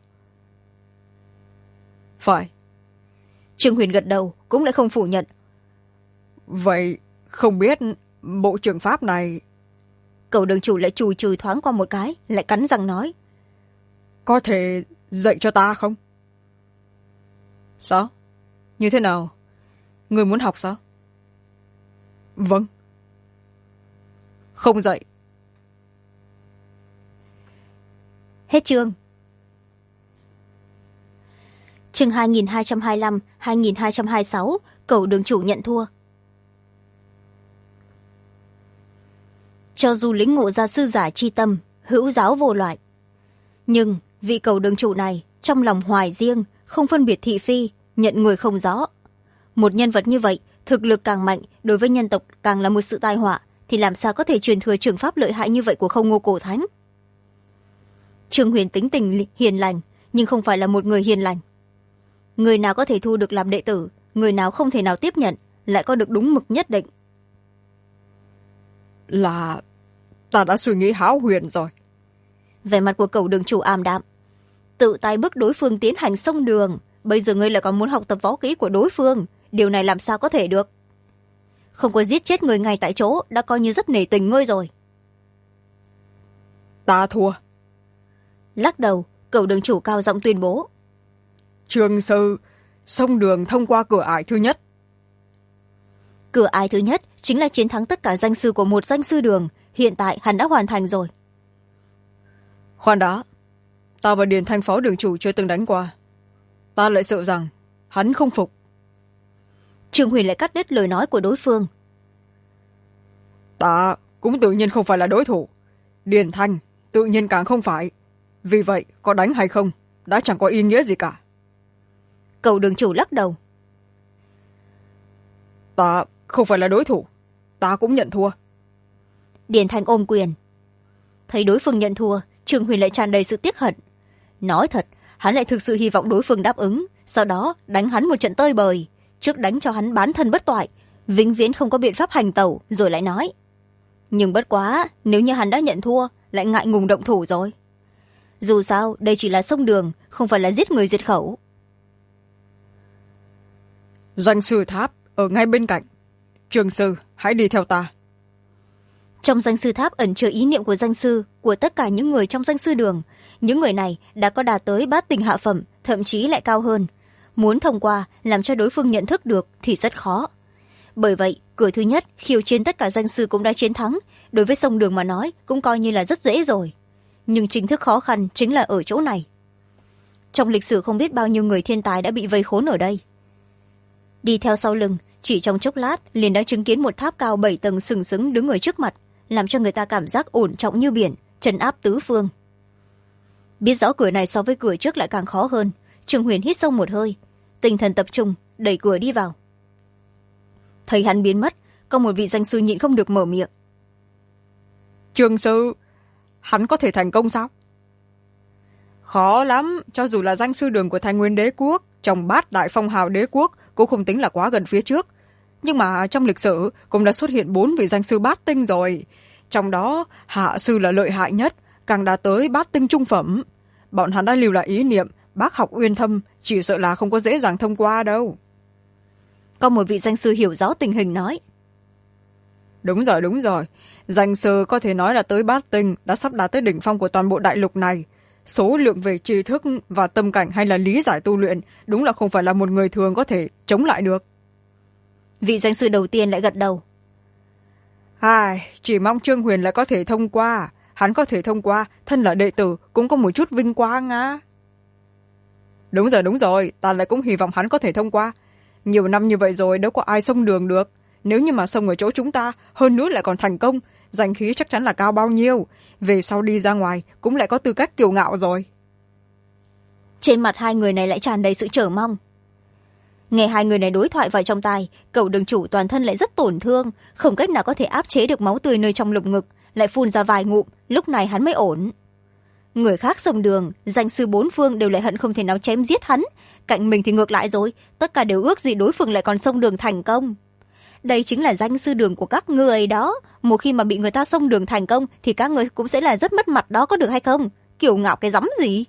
Phải. Trường Huyền gật đầu, cũng lại không phủ nhận. Vậy không biết bộ trường pháp này... Cầu đường chủ lại chùi chùi thoáng qua một cái, lại cắn răng nói. Có thể dạy cho ta không? Sao? Như thế nào? Người muốn học sao? Vâng. Không dạy. Hết chương. Chương 2225-2226, cầu đường chủ nhận thua. Cho dù lĩnh ngộ ra sư giả chi tâm, hữu giáo vô loại, nhưng vị cầu đường chủ này trong lòng hoài riêng, không phân biệt thị phi, nhận người không rõ. Một nhân vật như vậy, thực lực càng mạnh, đối với nhân tộc càng là một sự tai họa, thì làm sao có thể truyền thừa trường pháp lợi hại như vậy của Không Ngô Cổ Thánh. Trương Huyền tính tình hiền lành, nhưng không phải là một người hiền lành. Người nào có thể thu được làm đệ tử, người nào không thể nào tiếp nhận, lại có được đúng mực nhất định. Là ta đã suy nghĩ hão huyền rồi. Vẻ mặt của cầu đường chủ ảm đạm. Tự tay bức đối phương tiến hành sông đường, bây giờ ngươi lại còn muốn học tập võ kỹ của đối phương, điều này làm sao có thể được. Không có giết chết người ngay tại chỗ đã coi như rất nể tình ngươi rồi. Ta thua. Lắc đầu, cầu đường chủ cao giọng tuyên bố. Trương sư, sông đường thông qua cửa ải thứ nhất. Cửa ải thứ nhất chính là chiến thắng tất cả danh sư của một danh sư đường, hiện tại hắn đã hoàn thành rồi. Khoan đã, ta và Điền Thanh phó đường chủ chưa từng đánh qua, ta lại sợ rằng hắn không phục. Trương Huyền lại cắt đứt lời nói của đối phương. Ta cũng tự nhiên không phải là đối thủ, Điền Thanh tự nhiên càng không phải, vì vậy có đánh hay không đã chẳng có ý nghĩa gì cả. Cầu đường chủ lắc đầu. Ta không phải là đối thủ, ta cũng nhận thua. Điền Thanh ôm quyền. Thấy đối phương nhận thua, Trương Huyền lại tràn đầy sự tiếc hận. Nói thật, hắn lại thực sự hy vọng đối phương đáp ứng, sau đó đánh hắn một trận tơi bời, trước đánh cho hắn bán thân bất toại, vĩnh viễn không có biện pháp hành tẩu, rồi lại nói. Nhưng bất quá, nếu như hắn đã nhận thua, lại ngại ngùng động thủ rồi. Dù sao, đây chỉ là sông đường, không phải là giết người diệt khẩu. Danh sư tháp ở ngay bên cạnh, Trương sư hãy đi theo ta. Trong danh sư tháp ẩn chứa ý niệm của danh sư, của tất cả những người trong danh sư đường. Những người này đã có đạt tới bát tình hạ phẩm, thậm chí lại cao hơn. Muốn thông qua làm cho đối phương nhận thức được thì rất khó. Bởi vậy, cửa thứ nhất khiêu chiến tất cả danh sư cũng đã chiến thắng, đối với sông đường mà nói cũng coi như là rất dễ rồi. Nhưng chính thức khó khăn chính là ở chỗ này. Trong lịch sử không biết bao nhiêu người thiên tài đã bị vây khốn ở đây. Đi theo sau lưng, chỉ trong chốc lát liền đã chứng kiến một tháp cao 7 tầng sừng sững đứng ở trước mặt, làm cho người ta cảm giác ổn trọng như biển, trấn áp tứ phương. Biết rõ cửa này so với cửa trước lại càng khó hơn, Trương Huyền hít sâu một hơi, tinh thần tập trung, đẩy cửa đi vào. Thấy hắn biến mất, có một vị danh sư nhịn không được mở miệng. Trương sư, hắn có thể thành công sao? Khó lắm, cho dù là danh sư đường của Thanh Nguyên đế quốc, trong bát đại phong hào đế quốc cũng không tính là quá gần phía trước. Nhưng mà trong lịch sử cũng đã xuất hiện 4 vị danh sư bát tinh rồi. Trong đó, hạ sư là lợi hại nhất, càng đã tới bát tinh trung phẩm. Bọn hắn đã lưu lại ý niệm, bác học uyên thâm, chỉ sợ là không có dễ dàng thông qua đâu. Có một vị danh sư hiểu rõ tình hình nói. Đúng rồi. Danh sư có thể nói là tới bát tinh, đã sắp đạt tới đỉnh phong của toàn bộ đại lục này. Số lượng về tri thức và tâm cảnh hay là lý giải tu luyện đúng là không phải là một người thường có thể chống lại được. Vị danh sư đầu tiên lại gật đầu. Chỉ mong Trương Huyền lại có thể thông qua. Hắn có thể thông qua, thân là đệ tử cũng có một chút vinh quang á. Đúng rồi, ta lại cũng hy vọng hắn có thể thông qua. Nhiều năm như vậy rồi đâu có ai xông đường được. Nếu như mà xông ở chỗ chúng ta, hơn nữa lại còn thành công, danh khí chắc chắn là cao bao nhiêu. Về sau đi ra ngoài cũng lại có tư cách kiêu ngạo rồi. Trên mặt hai người này lại tràn đầy sự chờ mong. Nghe hai người này đối thoại vào trong tai, cậu đường chủ toàn thân lại rất tổn thương, không cách nào có thể áp chế được máu tươi nơi trong lồng ngực, lại phun ra vài ngụm, lúc này hắn mới ổn. Người khác xông đường, danh sư bốn phương đều lại hận không thể nào chém giết hắn, cạnh mình thì ngược lại rồi, tất cả đều ước gì đối phương lại còn xông đường thành công. Đây chính là danh sư đường của các người đó, một khi mà bị người ta xông đường thành công thì các người cũng sẽ là rất mất mặt đó, có được hay không? Kiêu ngạo cái rắm gì?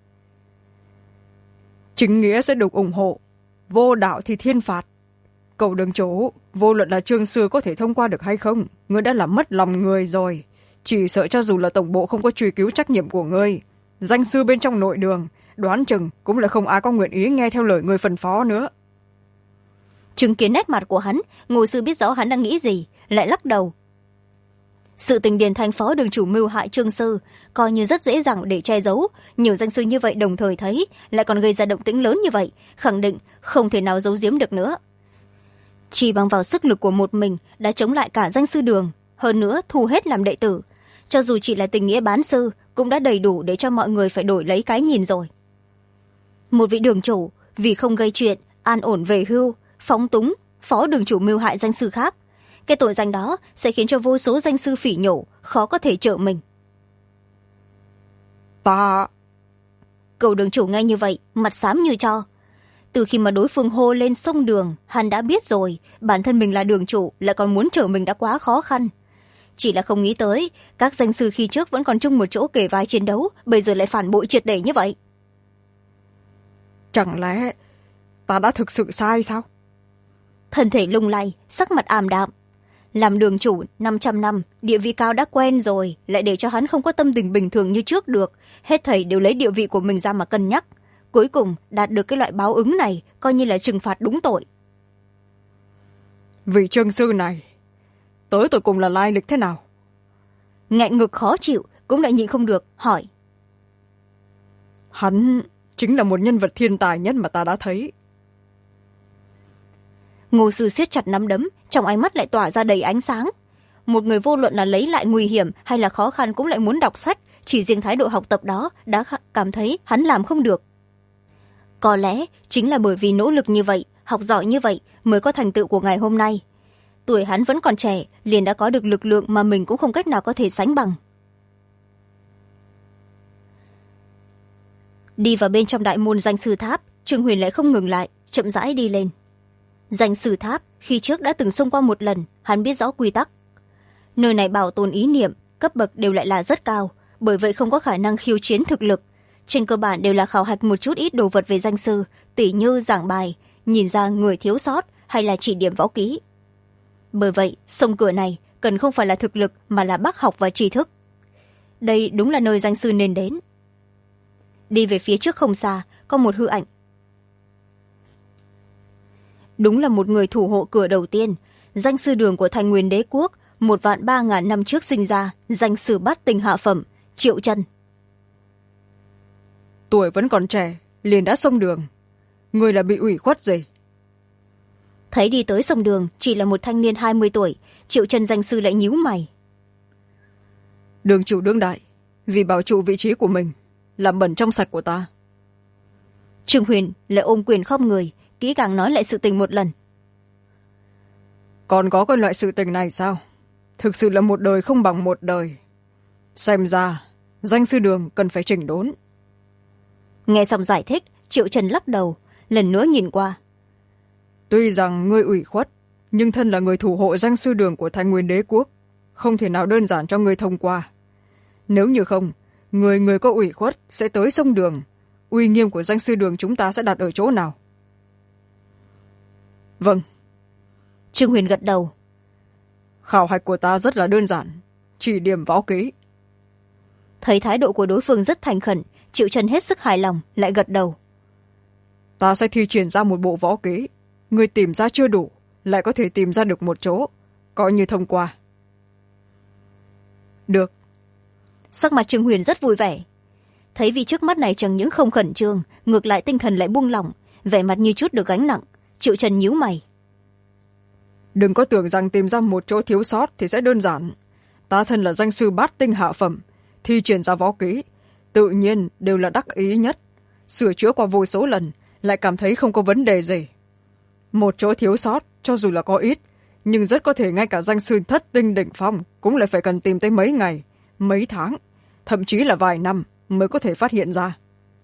Chính nghĩa sẽ được ủng hộ, vô đạo thì thiên phạt. Cậu đường chủ, vô luận là Trương sư có thể thông qua được hay không, ngươi đã làm mất lòng người rồi. Chỉ sợ cho dù là tổng bộ không có truy cứu trách nhiệm của ngươi, danh sư bên trong nội đường đoán chừng cũng là không ai có nguyện ý nghe theo lời người phân phó nữa. Chứng kiến nét mặt của hắn, Ngô sư biết rõ hắn đang nghĩ gì, lại lắc đầu. Sự tình Điền Thanh phó đường chủ mưu hại Trương sư coi như rất dễ dàng để che giấu, nhiều danh sư như vậy đồng thời thấy, lại còn gây ra động tĩnh lớn như vậy, khẳng định không thể nào giấu giếm được nữa. Chỉ bằng vào sức lực của một mình đã chống lại cả danh sư đường, hơn nữa thu hết làm đệ tử, cho dù chỉ là tình nghĩa bán sư cũng đã đầy đủ để cho mọi người phải đổi lấy cái nhìn rồi. Một vị đường chủ vì không gây chuyện, an ổn về hưu, phóng túng phó đường chủ mưu hại danh sư khác, cái tội danh đó sẽ khiến cho vô số danh sư phỉ nhổ, khó có thể trợ mình. Cậu đường chủ nghe như vậy, mặt xám như tro. Từ khi mà đối phương hô lên sông đường, hắn đã biết rồi, bản thân mình là đường chủ lại còn muốn trở mình đã quá khó khăn. Chỉ là không nghĩ tới, các danh sư khi trước vẫn còn chung một chỗ kề vai chiến đấu, bây giờ lại phản bội triệt để như vậy. Chẳng lẽ ta đã thực sự sai sao? Thân thể lung lay, sắc mặt ảm đạm. Làm đường chủ 500 năm, địa vị cao đã quen rồi, lại để cho hắn không có tâm tình bình thường như trước được. Hết thảy đều lấy địa vị của mình ra mà cân nhắc. Cuối cùng đạt được cái loại báo ứng này, coi như là trừng phạt đúng tội. Vị Trương sư này, tới tột cùng là lai lịch thế nào? Nghẹn ngực khó chịu, cũng lại nhịn không được, hỏi. Hắn chính là một nhân vật thiên tài nhất mà ta đã thấy. Ngô sư siết chặt nắm đấm, trong ánh mắt lại tỏa ra đầy ánh sáng. Một người vô luận là lấy lại nguy hiểm hay là khó khăn cũng lại muốn đọc sách, chỉ riêng thái độ học tập đó đã cảm thấy hắn làm không được. Có lẽ chính là bởi vì nỗ lực như vậy, học giỏi như vậy mới có thành tựu của ngày hôm nay. Tuổi hắn vẫn còn trẻ, liền đã có được lực lượng mà mình cũng không cách nào có thể sánh bằng. Đi vào bên trong đại môn danh sư tháp, Trương Huyền lại không ngừng lại, chậm rãi đi lên. Danh sư tháp khi trước đã từng xông qua một lần, hắn biết rõ quy tắc. Nơi này bảo tồn ý niệm, cấp bậc đều lại là rất cao, bởi vậy không có khả năng khiêu chiến thực lực. Trên cơ bản đều là khảo hạch một chút ít đồ vật về danh sư, tỉ như giảng bài, nhìn ra người thiếu sót hay là chỉ điểm võ kỹ. Bởi vậy, sông cửa này cần không phải là thực lực mà là bác học và tri thức. Đây đúng là nơi danh sư nên đến. Đi về phía trước không xa, có một hư ảnh. Đúng là một người thủ hộ cửa đầu tiên, danh sư đường của Thanh Nguyên Đế quốc, 1.300.000 năm trước sinh ra, danh sư bát tinh hạ phẩm, Triệu Chân. Tuổi vẫn còn trẻ, liền đã xông đường. Người là bị ủy khuất gì? Thấy đi tới sông đường chỉ là một thanh niên 20 tuổi, Triệu Chân danh sư lại nhíu mày. Đường chủ đương đại, vì bảo trụ vị trí của mình, làm bẩn trong sạch của ta. Trương Huyền lại ôm quyền khom người, kỹ càng nói lại sự tình một lần. Còn có cái loại sự tình này sao? Thực sự là một đời không bằng một đời. Xem ra danh sư đường cần phải chỉnh đốn. Nghe xong giải thích, Triệu Trần lắc đầu, lần nữa nhìn qua. Tuy rằng ngươi ủy khuất, nhưng thân là người thủ hộ danh sư đường của Thanh Nguyên Đế quốc, không thể nào đơn giản cho ngươi thông qua. Nếu như không, người có ủy khuất sẽ tới sông đường, uy nghiêm của danh sư đường chúng ta sẽ đặt ở chỗ nào? Vâng. Trương Huyền gật đầu. Khảo hạch của ta rất là đơn giản, chỉ điểm võ kỹ. Thấy thái độ của đối phương rất thành khẩn, Triệu Trần hết sức hài lòng, lại gật đầu. Ta sẽ thi triển ra một bộ võ kỹ, người tìm ra chưa đủ, lại có thể tìm ra được một chỗ, coi như thông qua. Được. Sắc mặt Trương Huyền rất vui vẻ. Thấy vị trước mắt này chẳng những không khẩn trương, ngược lại tinh thần lại buông lỏng, vẻ mặt như chút được gánh nặng. Triệu Trần nhíu mày. Đừng có tưởng rằng tìm ra một chỗ thiếu sót thì sẽ đơn giản. Ta thân là danh sư bát tinh hạ phẩm, thi triển ra võ kỹ, tự nhiên đều là đắc ý nhất. Sửa chữa qua vô số lần, lại cảm thấy không có vấn đề gì. Một chỗ thiếu sót, cho dù là có ít, nhưng rất có thể ngay cả danh sư thất tinh đỉnh phong cũng lại phải cần tìm tới mấy ngày, mấy tháng, thậm chí là vài năm mới có thể phát hiện ra.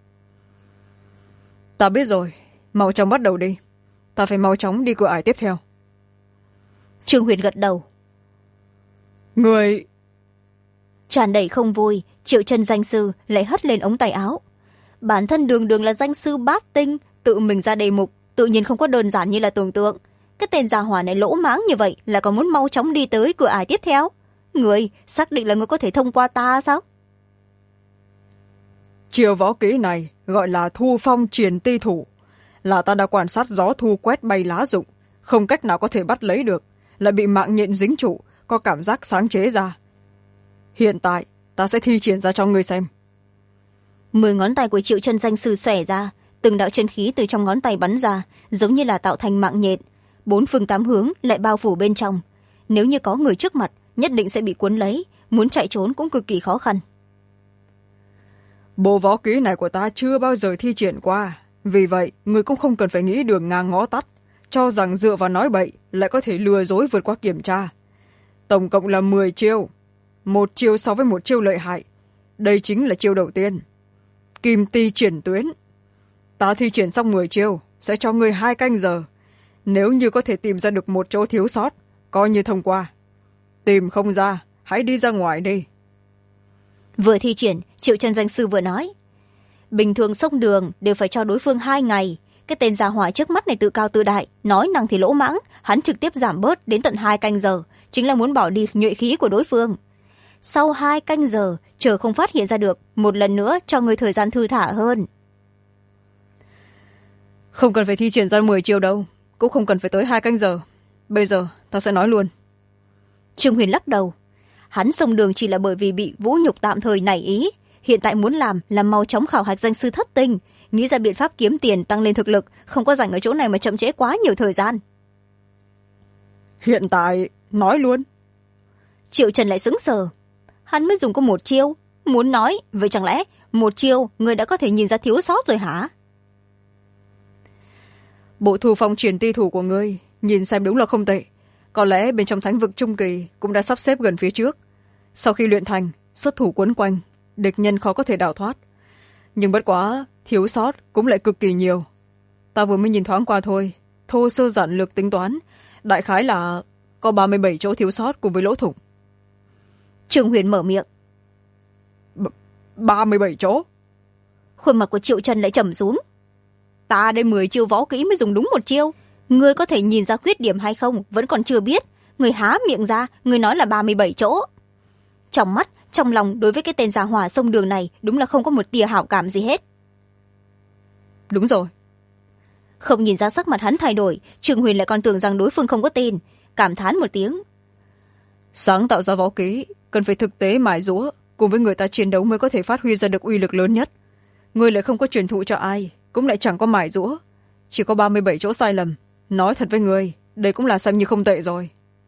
Ta biết rồi, mau chóng bắt đầu đi. Ta phải mau chóng đi cửa ải tiếp theo. Trương Huyền gật đầu. Người... Tràn đầy không vui, Triệu Chân danh sư lại hất lên ống tay áo. Bản thân đường đường là danh sư bát tinh, tự mình ra đề mục, tự nhiên không có đơn giản như là tưởng tượng. Cái tên già hỏa này lỗ mãng như vậy là còn muốn mau chóng đi tới cửa ải tiếp theo. Người, xác định là người có thể thông qua ta sao? chiêu võ kỹ này gọi là thu phong triền ti thủ, là ta đã quan sát gió thu quét bay lá rụng, không cách nào có thể bắt lấy được, lại bị mạng nhện dính trụ, có cảm giác sáng chế ra. Hiện tại ta sẽ thi triển ra cho ngươi xem. 10 ngón tay của Triệu Chân danh sư xòe ra, từng đạo chân khí từ trong ngón tay bắn ra, giống như là tạo thành mạng nhện, 4 phương 8 hướng lại bao phủ bên trong. Nếu như có người trước mặt, nhất định sẽ bị cuốn lấy, muốn chạy trốn cũng cực kỳ khó khăn. Bộ võ kỹ này của ta chưa bao giờ thi triển qua, vì vậy người cũng không cần phải nghĩ đường ngang ngõ tắt, cho rằng dựa vào nói bậy lại có thể lừa dối vượt qua kiểm tra. Tổng cộng là 10 chiêu, một chiêu so với một chiêu lợi hại. Đây chính là chiêu đầu tiên, kim ti triển tuyến. Ta thi triển xong 10 chiêu sẽ cho ngươi 2 canh giờ. Nếu như có thể tìm ra được một chỗ thiếu sót, coi như thông qua. Tìm không ra, hãy đi ra ngoài đi. Vừa thi triển, Triệu Chân danh sư vừa nói, bình thường xông đường đều phải cho đối phương 2 ngày. Cái tên gia hỏa trước mắt này tự cao tự đại, nói năng thì lỗ mãng, hắn trực tiếp giảm bớt đến tận 2 canh giờ, chính là muốn bỏ đi nhuệ khí của đối phương. Sau 2 canh giờ, chờ không phát hiện ra được, một lần nữa cho người thời gian thư thả hơn. Không cần phải thi triển ra 10 chiêu đâu, cũng không cần phải tới 2 canh giờ. Bây giờ ta sẽ nói luôn. Trương Huyền lắc đầu. Hắn xông đường chỉ là bởi vì bị vũ nhục tạm thời nảy ý, hiện tại muốn làm là mau chóng khảo hạch danh sư thất tinh, nghĩ ra biện pháp kiếm tiền tăng lên thực lực, không có rảnh ở chỗ này mà chậm trễ quá nhiều thời gian. Hiện tại nói luôn. Triệu Trần lại sững sờ. Hắn mới dùng có 1 chiêu, muốn nói vậy chẳng lẽ 1 chiêu người đã có thể nhìn ra thiếu sót rồi hả? Bộ thu phong truyền ti thủ của ngươi nhìn xem đúng là không tệ, có lẽ bên trong thánh vực trung kỳ cũng đã sắp xếp gần phía trước. Sau khi luyện thành, xuất thủ quấn quanh, địch nhân khó có thể đào thoát. Nhưng bất quá thiếu sót cũng lại cực kỳ nhiều. Ta vừa mới nhìn thoáng qua thôi, thô sơ giản lược tính toán, đại khái là có 37 chỗ thiếu sót cùng với lỗ thủng. Trương Huyền mở miệng. 37 chỗ? Khuôn mặt của Triệu Trần lại trầm xuống. Ta đây 10 chiêu võ kỹ mới dùng đúng 1 chiêu, ngươi có thể nhìn ra khuyết điểm hay không vẫn còn chưa biết, ngươi há miệng ra, ngươi nói là 37 chỗ. Trong mắt, trong lòng đối với cái tên già hỏa sông đường này đúng là không có một tia hảo cảm gì hết. Đúng rồi. Không nhìn ra sắc mặt hắn thay đổi, Trương Huyền lại còn tưởng rằng đối phương không có tin, cảm thán một tiếng. Sáng tạo ra võ kỹ cần phải thực tế mài giũa, cùng với người ta chiến đấu mới có thể phát huy ra được uy lực lớn nhất. Ngươi lại không có truyền thụ cho ai, cũng lại chẳng có mài giũa, chỉ có 37 chỗ sai lầm. Nói thật với ngươi, đây cũng là xem như không tệ rồi.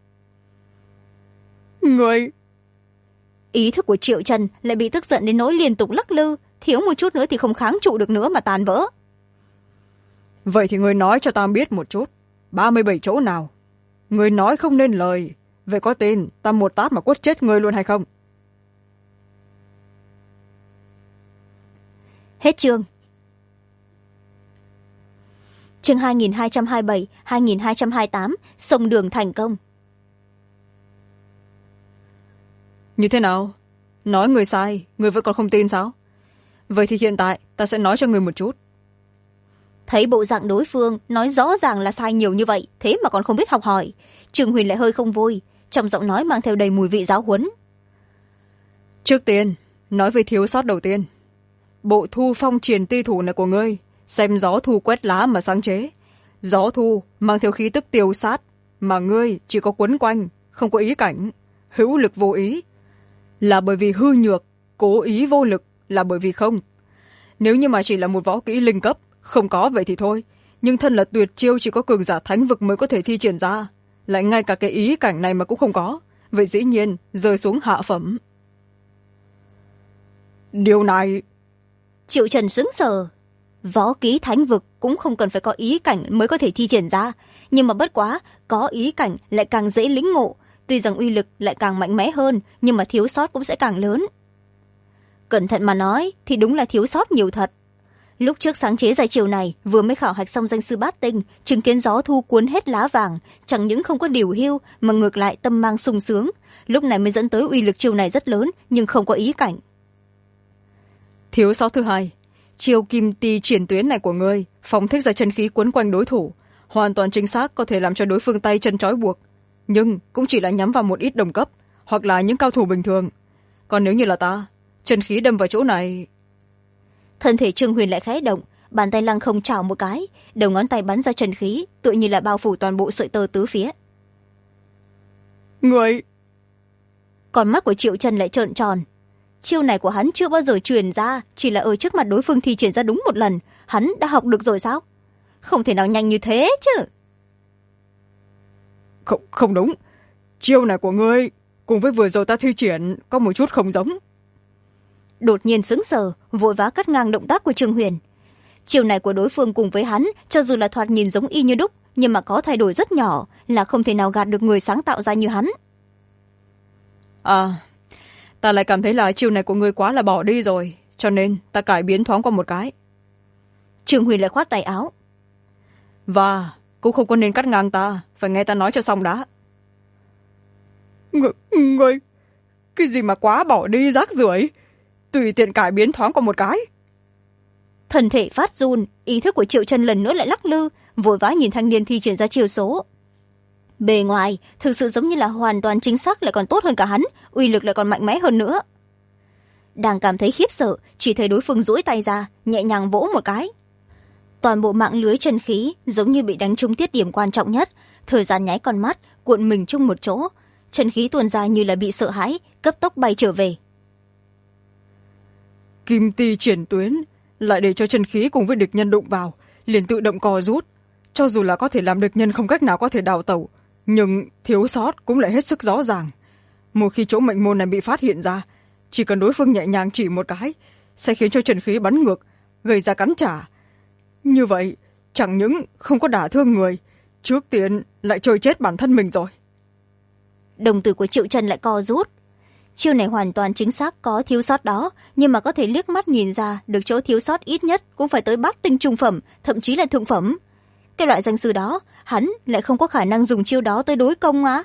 Ngươi... Ý thức của Triệu Trần lại bị tức giận đến nỗi liên tục lắc lư, thiếu một chút nữa thì không kháng trụ được nữa mà tàn vỡ. Vậy thì ngươi nói cho ta biết một chút, 37 chỗ nào? Ngươi nói không nên lời, vậy có tin ta một tát mà quất chết ngươi luôn hay không? Hết chương. Chương 2227-2228, sông đường thành công. Như thế nào? Nói người sai, người vẫn còn không tin sao? Vậy thì hiện tại ta sẽ nói cho người một chút. Thấy bộ dạng đối phương nói rõ ràng là sai nhiều như vậy, thế mà còn không biết học hỏi, Trương Huyền lại hơi không vui, trong giọng nói mang theo đầy mùi vị giáo huấn. Trước tiên, nói về thiếu sót đầu tiên. Bộ thu phong triền ti thủ này của ngươi, xem gió thu quét lá mà sáng chế. Gió thu mang theo khí tức tiêu sát, mà ngươi chỉ có quấn quanh, không có ý cảnh, hữu lực vô ý. Là bởi vì hư nhược, cố ý vô lực là bởi vì không. Nếu như mà chỉ là một võ kỹ linh cấp, không có vậy thì thôi, nhưng thân là tuyệt chiêu chỉ có cường giả thánh vực mới có thể thi triển ra, lại ngay cả cái ý cảnh này mà cũng không có, vậy dĩ nhiên rơi xuống hạ phẩm. Điều này... Triệu Trần sững sờ. Võ kỹ thánh vực cũng không cần phải có ý cảnh mới có thể thi triển ra, nhưng mà bất quá có ý cảnh lại càng dễ lĩnh ngộ, tuy rằng uy lực lại càng mạnh mẽ hơn, nhưng mà thiếu sót cũng sẽ càng lớn. Cẩn thận mà nói thì đúng là thiếu sót nhiều thật. Lúc trước sáng chế ra chiều này, vừa mới khảo hạch xong danh sư bát tinh, chứng kiến gió thu cuốn hết lá vàng, chẳng những không có điều hưu mà ngược lại tâm mang sung sướng, lúc này mới dẫn tới uy lực chiều này rất lớn nhưng không có ý cảnh. Thiếu sót thứ hai, chiều kim ti triển tuyến này của ngươi phóng thích ra chân khí quấn quanh đối thủ, hoàn toàn chính xác có thể làm cho đối phương tay chân trói buộc, nhưng cũng chỉ là nhắm vào một ít đồng cấp hoặc là những cao thủ bình thường. Còn nếu như là ta, chân khí đâm vào chỗ này... thân thể Trương Huyền lại khẽ động, bàn tay lăng không chảo một cái, đầu ngón tay bắn ra trần khí, tựa như là bao phủ toàn bộ sợi tơ tứ phía. Người! Con mắt của Triệu Trần lại trợn tròn. Chiêu này của hắn chưa bao giờ truyền ra, chỉ là ở trước mặt đối phương thi triển ra đúng một lần. Hắn đã học được rồi sao? Không thể nào nhanh như thế chứ. Không đúng. Chiêu này của ngươi cùng với vừa rồi ta thi triển có một chút không giống. Đột nhiên sững sờ, vội vã cắt ngang động tác của Trương Huyền. Chiêu này của đối phương cùng với hắn, cho dù là thoạt nhìn giống y như đúc, nhưng mà có thay đổi rất nhỏ, là không thể nào gạt được người sáng tạo ra như hắn. Ta lại cảm thấy là chiêu này của ngươi quá là bỏ đi rồi, cho nên ta cải biến thoáng qua một cái. Trương Huyền lại khoát tay áo. Và cũng không có nên cắt ngang ta, phải nghe ta nói cho xong đã. Ngươi, cái gì mà quá bỏ đi rác rưởi, tùy tiện cải biến thoáng qua một cái. Thân thể phát run, ý thức của Triệu Trần lần nữa lại lắc lư, vội vã nhìn thanh niên thi triển ra chiêu số. Bề ngoài thực sự giống như là hoàn toàn chính xác, lại còn tốt hơn cả hắn, uy lực lại còn mạnh mẽ hơn nữa. Đang cảm thấy khiếp sợ, chỉ thấy đối phương duỗi tay ra, nhẹ nhàng vỗ một cái. Toàn bộ mạng lưới chân khí giống như bị đánh trúng tiết điểm quan trọng nhất, thời gian nháy con mắt, cuộn mình chung một chỗ, chân khí tuôn ra như là bị sợ hãi, cấp tốc bay trở về. Kim ti triển tuyến, lại để cho chân khí cùng với địch nhân đụng vào, liền tự động co rút. Cho dù là có thể làm địch nhân không cách nào có thể đào tẩu, nhưng thiếu sót cũng lại hết sức rõ ràng. Một khi chỗ mệnh môn này bị phát hiện ra, chỉ cần đối phương nhẹ nhàng chỉ một cái, sẽ khiến cho chân khí bắn ngược, gây ra cắn trả. Như vậy, chẳng những không có đả thương người, trước tiên lại chơi chết bản thân mình rồi. Đồng tử của Triệu Trần lại co rút. Chiêu này hoàn toàn chính xác có thiếu sót đó, nhưng mà có thể liếc mắt nhìn ra được chỗ thiếu sót ít nhất cũng phải tới bát tinh trung phẩm, thậm chí là thượng phẩm. Cái loại danh sư đó, hắn lại không có khả năng dùng chiêu đó tới đối công á.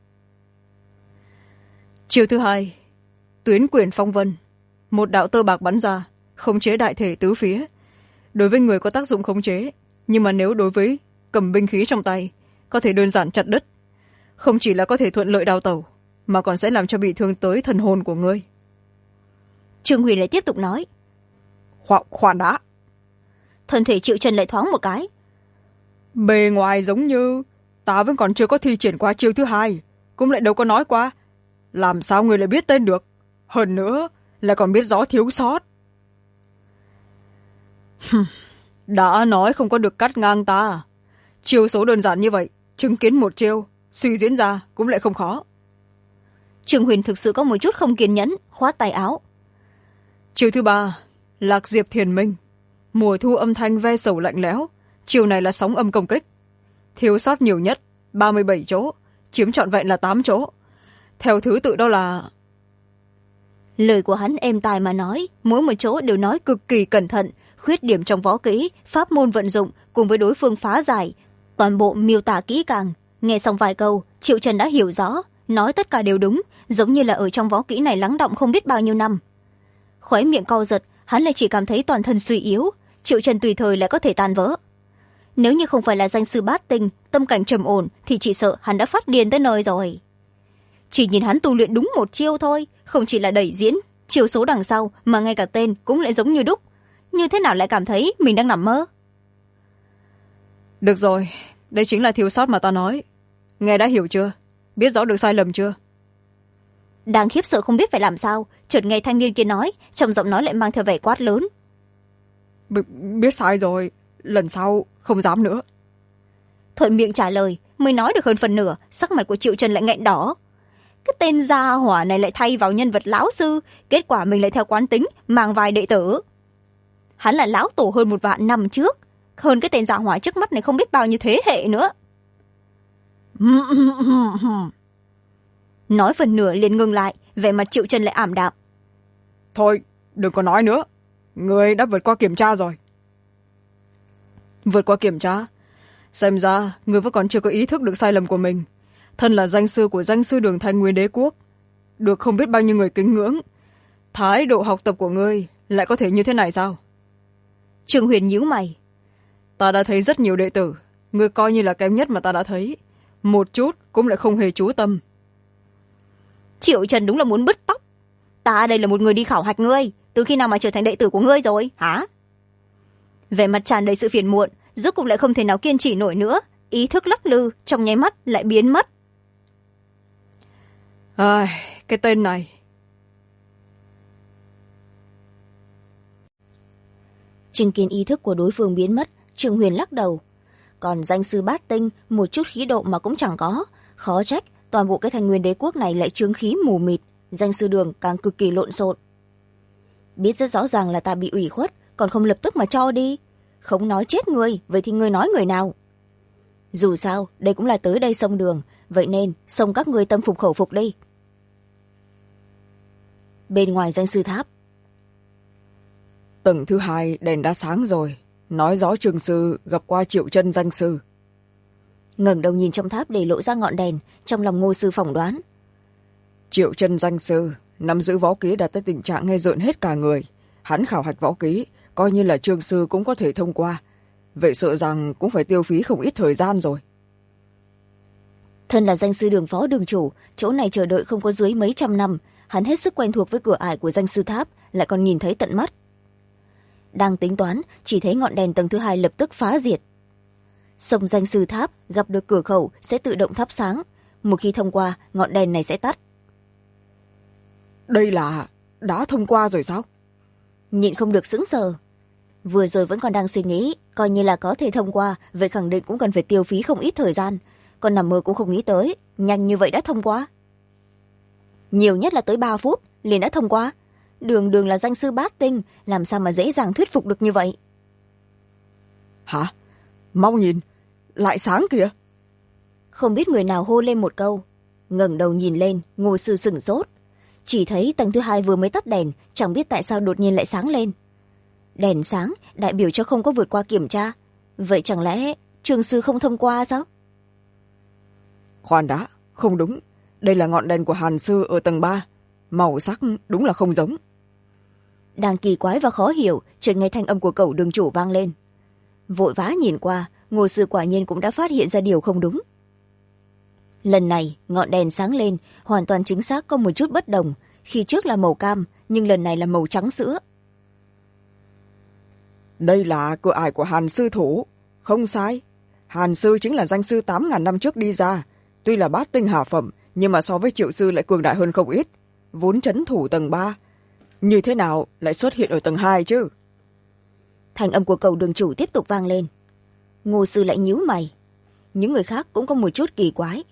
Chiêu thứ hai, tuyến quyền phong vân. Một đạo tơ bạc bắn ra, khống chế đại thể tứ phía. Đối với người có tác dụng khống chế, nhưng mà nếu đối với cầm binh khí trong tay, có thể đơn giản chặt đứt. Không chỉ là có thể thuận lợi đào tẩu, mà còn sẽ làm cho bị thương tới thần hồn của ngươi. Trương Huyền lại tiếp tục nói. Khoan đã. Thân thể Triệu Trần lại thoáng một cái. Bề ngoài giống như ta vẫn còn chưa có thi triển qua chiêu thứ hai, cũng lại đâu có nói qua. Làm sao người lại biết tên được? Hơn nữa lại còn biết rõ thiếu sót. Đã nói không có được cắt ngang ta. Chiêu số đơn giản như vậy, chứng kiến một chiêu, suy diễn ra cũng lại không khó. Trương Huyền thực sự có một chút không kiên nhẫn, khoát tay áo. Chiêu thứ ba, Lạc Diệp Thiền Minh. Mùa thu âm thanh ve sầu lạnh lẽo. Chiêu này là sóng âm công kích. Thiếu sót nhiều nhất 37 chỗ, chiếm trọn vẹn là 8 chỗ. Theo thứ tự đó là... Lời của hắn êm tai mà nói, mỗi một chỗ đều nói cực kỳ cẩn thận, khuyết điểm trong võ kỹ, pháp môn vận dụng cùng với đối phương phá giải, toàn bộ miêu tả kỹ càng. Nghe xong vài câu, Triệu Trần đã hiểu rõ, nói tất cả đều đúng, giống như là ở trong võ kỹ này lắng đọng không biết bao nhiêu năm. Khóe miệng co giật, hắn lại chỉ cảm thấy toàn thân suy yếu, Triệu Trần tùy thời lại có thể tan vỡ. Nếu như không phải là danh sư bát tinh, tâm cảnh trầm ổn, thì chỉ sợ hắn đã phát điên tới nơi rồi. Chỉ nhìn hắn tu luyện đúng một chiêu thôi, không chỉ là đẩy diễn chiêu số đằng sau, mà ngay cả tên cũng lại giống như đúc. Như thế nào lại cảm thấy mình đang nằm mơ? Được rồi, đây chính là thiếu sót mà ta nói. Nghe đã hiểu chưa? Biết rõ được sai lầm chưa? Đang khiếp sợ không biết phải làm sao, chợt nghe thanh niên kia nói, trong giọng nói lại mang theo vẻ quát lớn. Biết sai rồi, lần sau không dám nữa. Thuận miệng trả lời, mới nói được hơn phần nửa, sắc mặt của Triệu Trần lại nghẹn đỏ. Cái tên gia hỏa này lại thay vào nhân vật lão sư, kết quả mình lại theo quán tính mang vài đệ tử. Hắn là lão tổ hơn 1 vạn năm trước, hơn cái tên gia hỏa trước mắt này không biết bao nhiêu thế hệ nữa. Nói phần nửa liền ngừng lại, vẻ mặt Triệu Trần lại ảm đạm. Thôi đừng có nói nữa, người đã vượt qua kiểm tra rồi. Vượt qua kiểm tra? Xem ra người vẫn còn chưa có ý thức được sai lầm của mình. Thân là danh sư của danh sư Đường Thanh Nguyên Đế Quốc, được không biết bao nhiêu người kính ngưỡng, thái độ học tập của ngươi lại có thể như thế này sao? Trương Huyền nhíu mày. Ta đã thấy rất nhiều đệ tử, ngươi coi như là kém nhất mà ta đã thấy, một chút cũng lại không hề chú tâm. Triệu Trần đúng là muốn bứt tóc. Ta đây là một người đi khảo hạch ngươi, từ khi nào mà trở thành đệ tử của ngươi rồi hả? Vẻ mặt tràn đầy sự phiền muộn, rốt cục lại không thể nào kiên trì nổi nữa, ý thức lắc lư trong nháy mắt lại biến mất. Cái tên này. Chứng kiến ý thức của đối phương biến mất, Trương Huyền lắc đầu. Còn danh sư Bát Tinh một chút khí độ mà cũng chẳng có, khó trách toàn bộ cái Thành Nguyên Đế quốc này lại chướng khí mù mịt, danh sư Đường càng cực kỳ lộn xộn. Biết rất rõ ràng là ta bị ủy khuất, còn không lập tức mà cho đi, không nói chết người, vậy thì ngươi nói người nào? Dù sao đây cũng là tới đây sông Đường, vậy nên xông các ngươi tâm phục khẩu phục đi. Bên ngoài danh sư tháp, Tầng thứ 2 đèn đã sáng rồi, nói rõ Trương sư gặp qua Triệu Chân danh sư. ngẩng đầu nhìn trong tháp để lộ ra ngọn đèn, trong lòng Ngô sư phỏng đoán. Triệu Chân danh sư nắm giữ võ kỹ đạt tới tình trạng nghe rợn hết cả người, hắn khảo hạch võ kỹ coi như là Trương sư cũng có thể thông qua, vậy sợ rằng cũng phải tiêu phí không ít thời gian rồi. Thân là danh sư Đường phó đường chủ, chỗ này chờ đợi không có dưới mấy trăm năm, hắn hết sức quen thuộc với cửa ải của danh sư tháp, lại còn nhìn thấy tận mắt. Đang tính toán, chỉ thấy ngọn đèn tầng thứ 2 lập tức phá diệt. Sông danh sư tháp gặp được cửa khẩu sẽ tự động thắp sáng, một khi thông qua ngọn đèn này sẽ tắt. Đây là đã thông qua rồi sao? Nhịn không được sững sờ. Vừa rồi vẫn còn đang suy nghĩ, coi như là có thể thông qua, vậy khẳng định cũng cần phải tiêu phí không ít thời gian, còn nằm mơ cũng không nghĩ tới nhanh như vậy đã thông qua. Nhiều nhất là tới 3 phút liền đã thông qua. Đường là danh sư Bát Tinh, làm sao mà dễ dàng thuyết phục được như vậy? Hả? Mau nhìn, lại sáng kìa. Không biết người nào hô lên một câu. Ngẩng đầu nhìn lên, Ngô sư sửng sốt. Chỉ thấy tầng thứ 2 vừa mới tắt đèn, chẳng biết tại sao đột nhiên lại sáng lên. Đèn sáng đại biểu cho không có vượt qua kiểm tra, vậy chẳng lẽ Trương sư không thông qua sao? Khoan đã, không đúng, đây là ngọn đèn của Hàn sư ở tầng 3, màu sắc đúng là không giống. Đang kỳ quái và khó hiểu, chợt nghe thanh âm của Cẩu đường chủ vang lên. Vội vã nhìn qua, Ngô sư quả nhiên cũng đã phát hiện ra điều không đúng. Lần này ngọn đèn sáng lên hoàn toàn chính xác có một chút bất đồng, khi trước là màu cam nhưng lần này là màu trắng sữa. Đây là cửa ải của Hàn sư thủ, không sai. Hàn sư chính là danh sư 8.000 năm trước đi ra, tuy là bát tinh hạ phẩm nhưng mà so với Triệu sư lại cường đại hơn không ít, vốn trấn thủ tầng 3, như thế nào lại xuất hiện ở tầng 2 chứ? Thanh âm của Cẩu đường chủ tiếp tục vang lên. Ngô sư lại nhíu mày, những người khác cũng có một chút kỳ quái.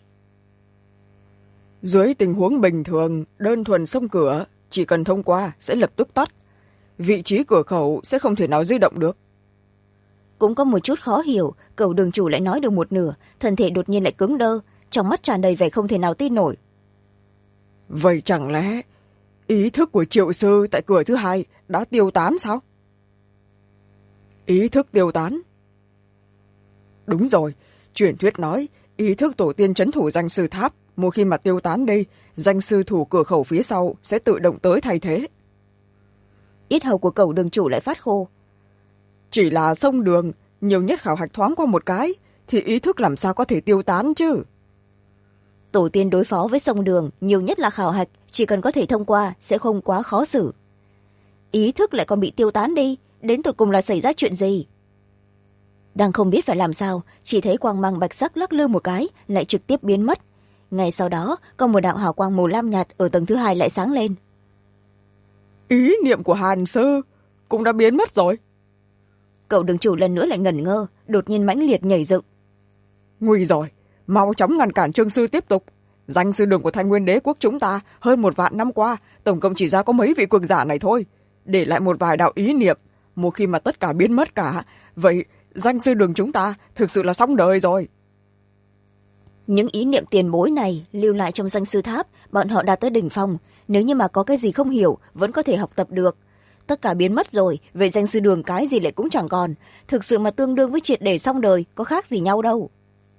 Dưới tình huống bình thường, đơn thuần xông cửa chỉ cần thông qua sẽ lập tức tắt, vị trí cửa khẩu sẽ không thể nào di động được. Cũng có một chút khó hiểu, Cẩu đường chủ lại nói được một nửa, thân thể đột nhiên lại cứng đơ, trong mắt tràn đầy vẻ không thể nào tin nổi. Vậy chẳng lẽ ý thức của Triệu sư tại cửa thứ 2 đã tiêu tán sao? Ý thức tiêu tán? Đúng rồi, truyền thuyết nói ý thức tổ tiên trấn thủ danh sư tháp, một khi mà tiêu tán đi, danh sư thủ cửa khẩu phía sau sẽ tự động tới thay thế. Yết hầu của Cẩu đường chủ lại phát khô. Chỉ là sông Đường, nhiều nhất khảo hạch thoáng qua một cái, thì ý thức làm sao có thể tiêu tán chứ? Tổ tiên đối phó với sông Đường nhiều nhất là khảo hạch, chỉ cần có thể thông qua sẽ không quá khó xử. Ý thức lại còn bị tiêu tán đi, đến tột cùng là xảy ra chuyện gì? Đang không biết phải làm sao, chỉ thấy quang mang bạch sắc lắc lư một cái lại trực tiếp biến mất. Ngay sau đó có một đạo hào quang màu lam nhạt ở tầng thứ 2 lại sáng lên. Ý niệm của Hàn sư cũng đã biến mất rồi. Cậu đường chủ lần nữa lại ngẩn ngơ, đột nhiên mãnh liệt nhảy dựng. Nguy rồi, mau chóng ngăn cản Trương sư tiếp tục. Danh sư Đường của Thanh Nguyên Đế quốc chúng ta hơn 1 vạn năm qua tổng cộng chỉ ra có mấy vị cường giả này thôi, để lại một vài đạo ý niệm, một khi mà tất cả biến mất cả, vậy danh sư Đường chúng ta thực sự là xong đời rồi. Những ý niệm tiền bối này lưu lại trong danh sư tháp, bọn họ đạt tới đỉnh phong, nếu như mà có cái gì không hiểu vẫn có thể học tập được. Tất cả biến mất rồi, vậy danh sư Đường cái gì lại cũng chẳng còn, thực sự mà tương đương với triệt để xong đời, có khác gì nhau đâu.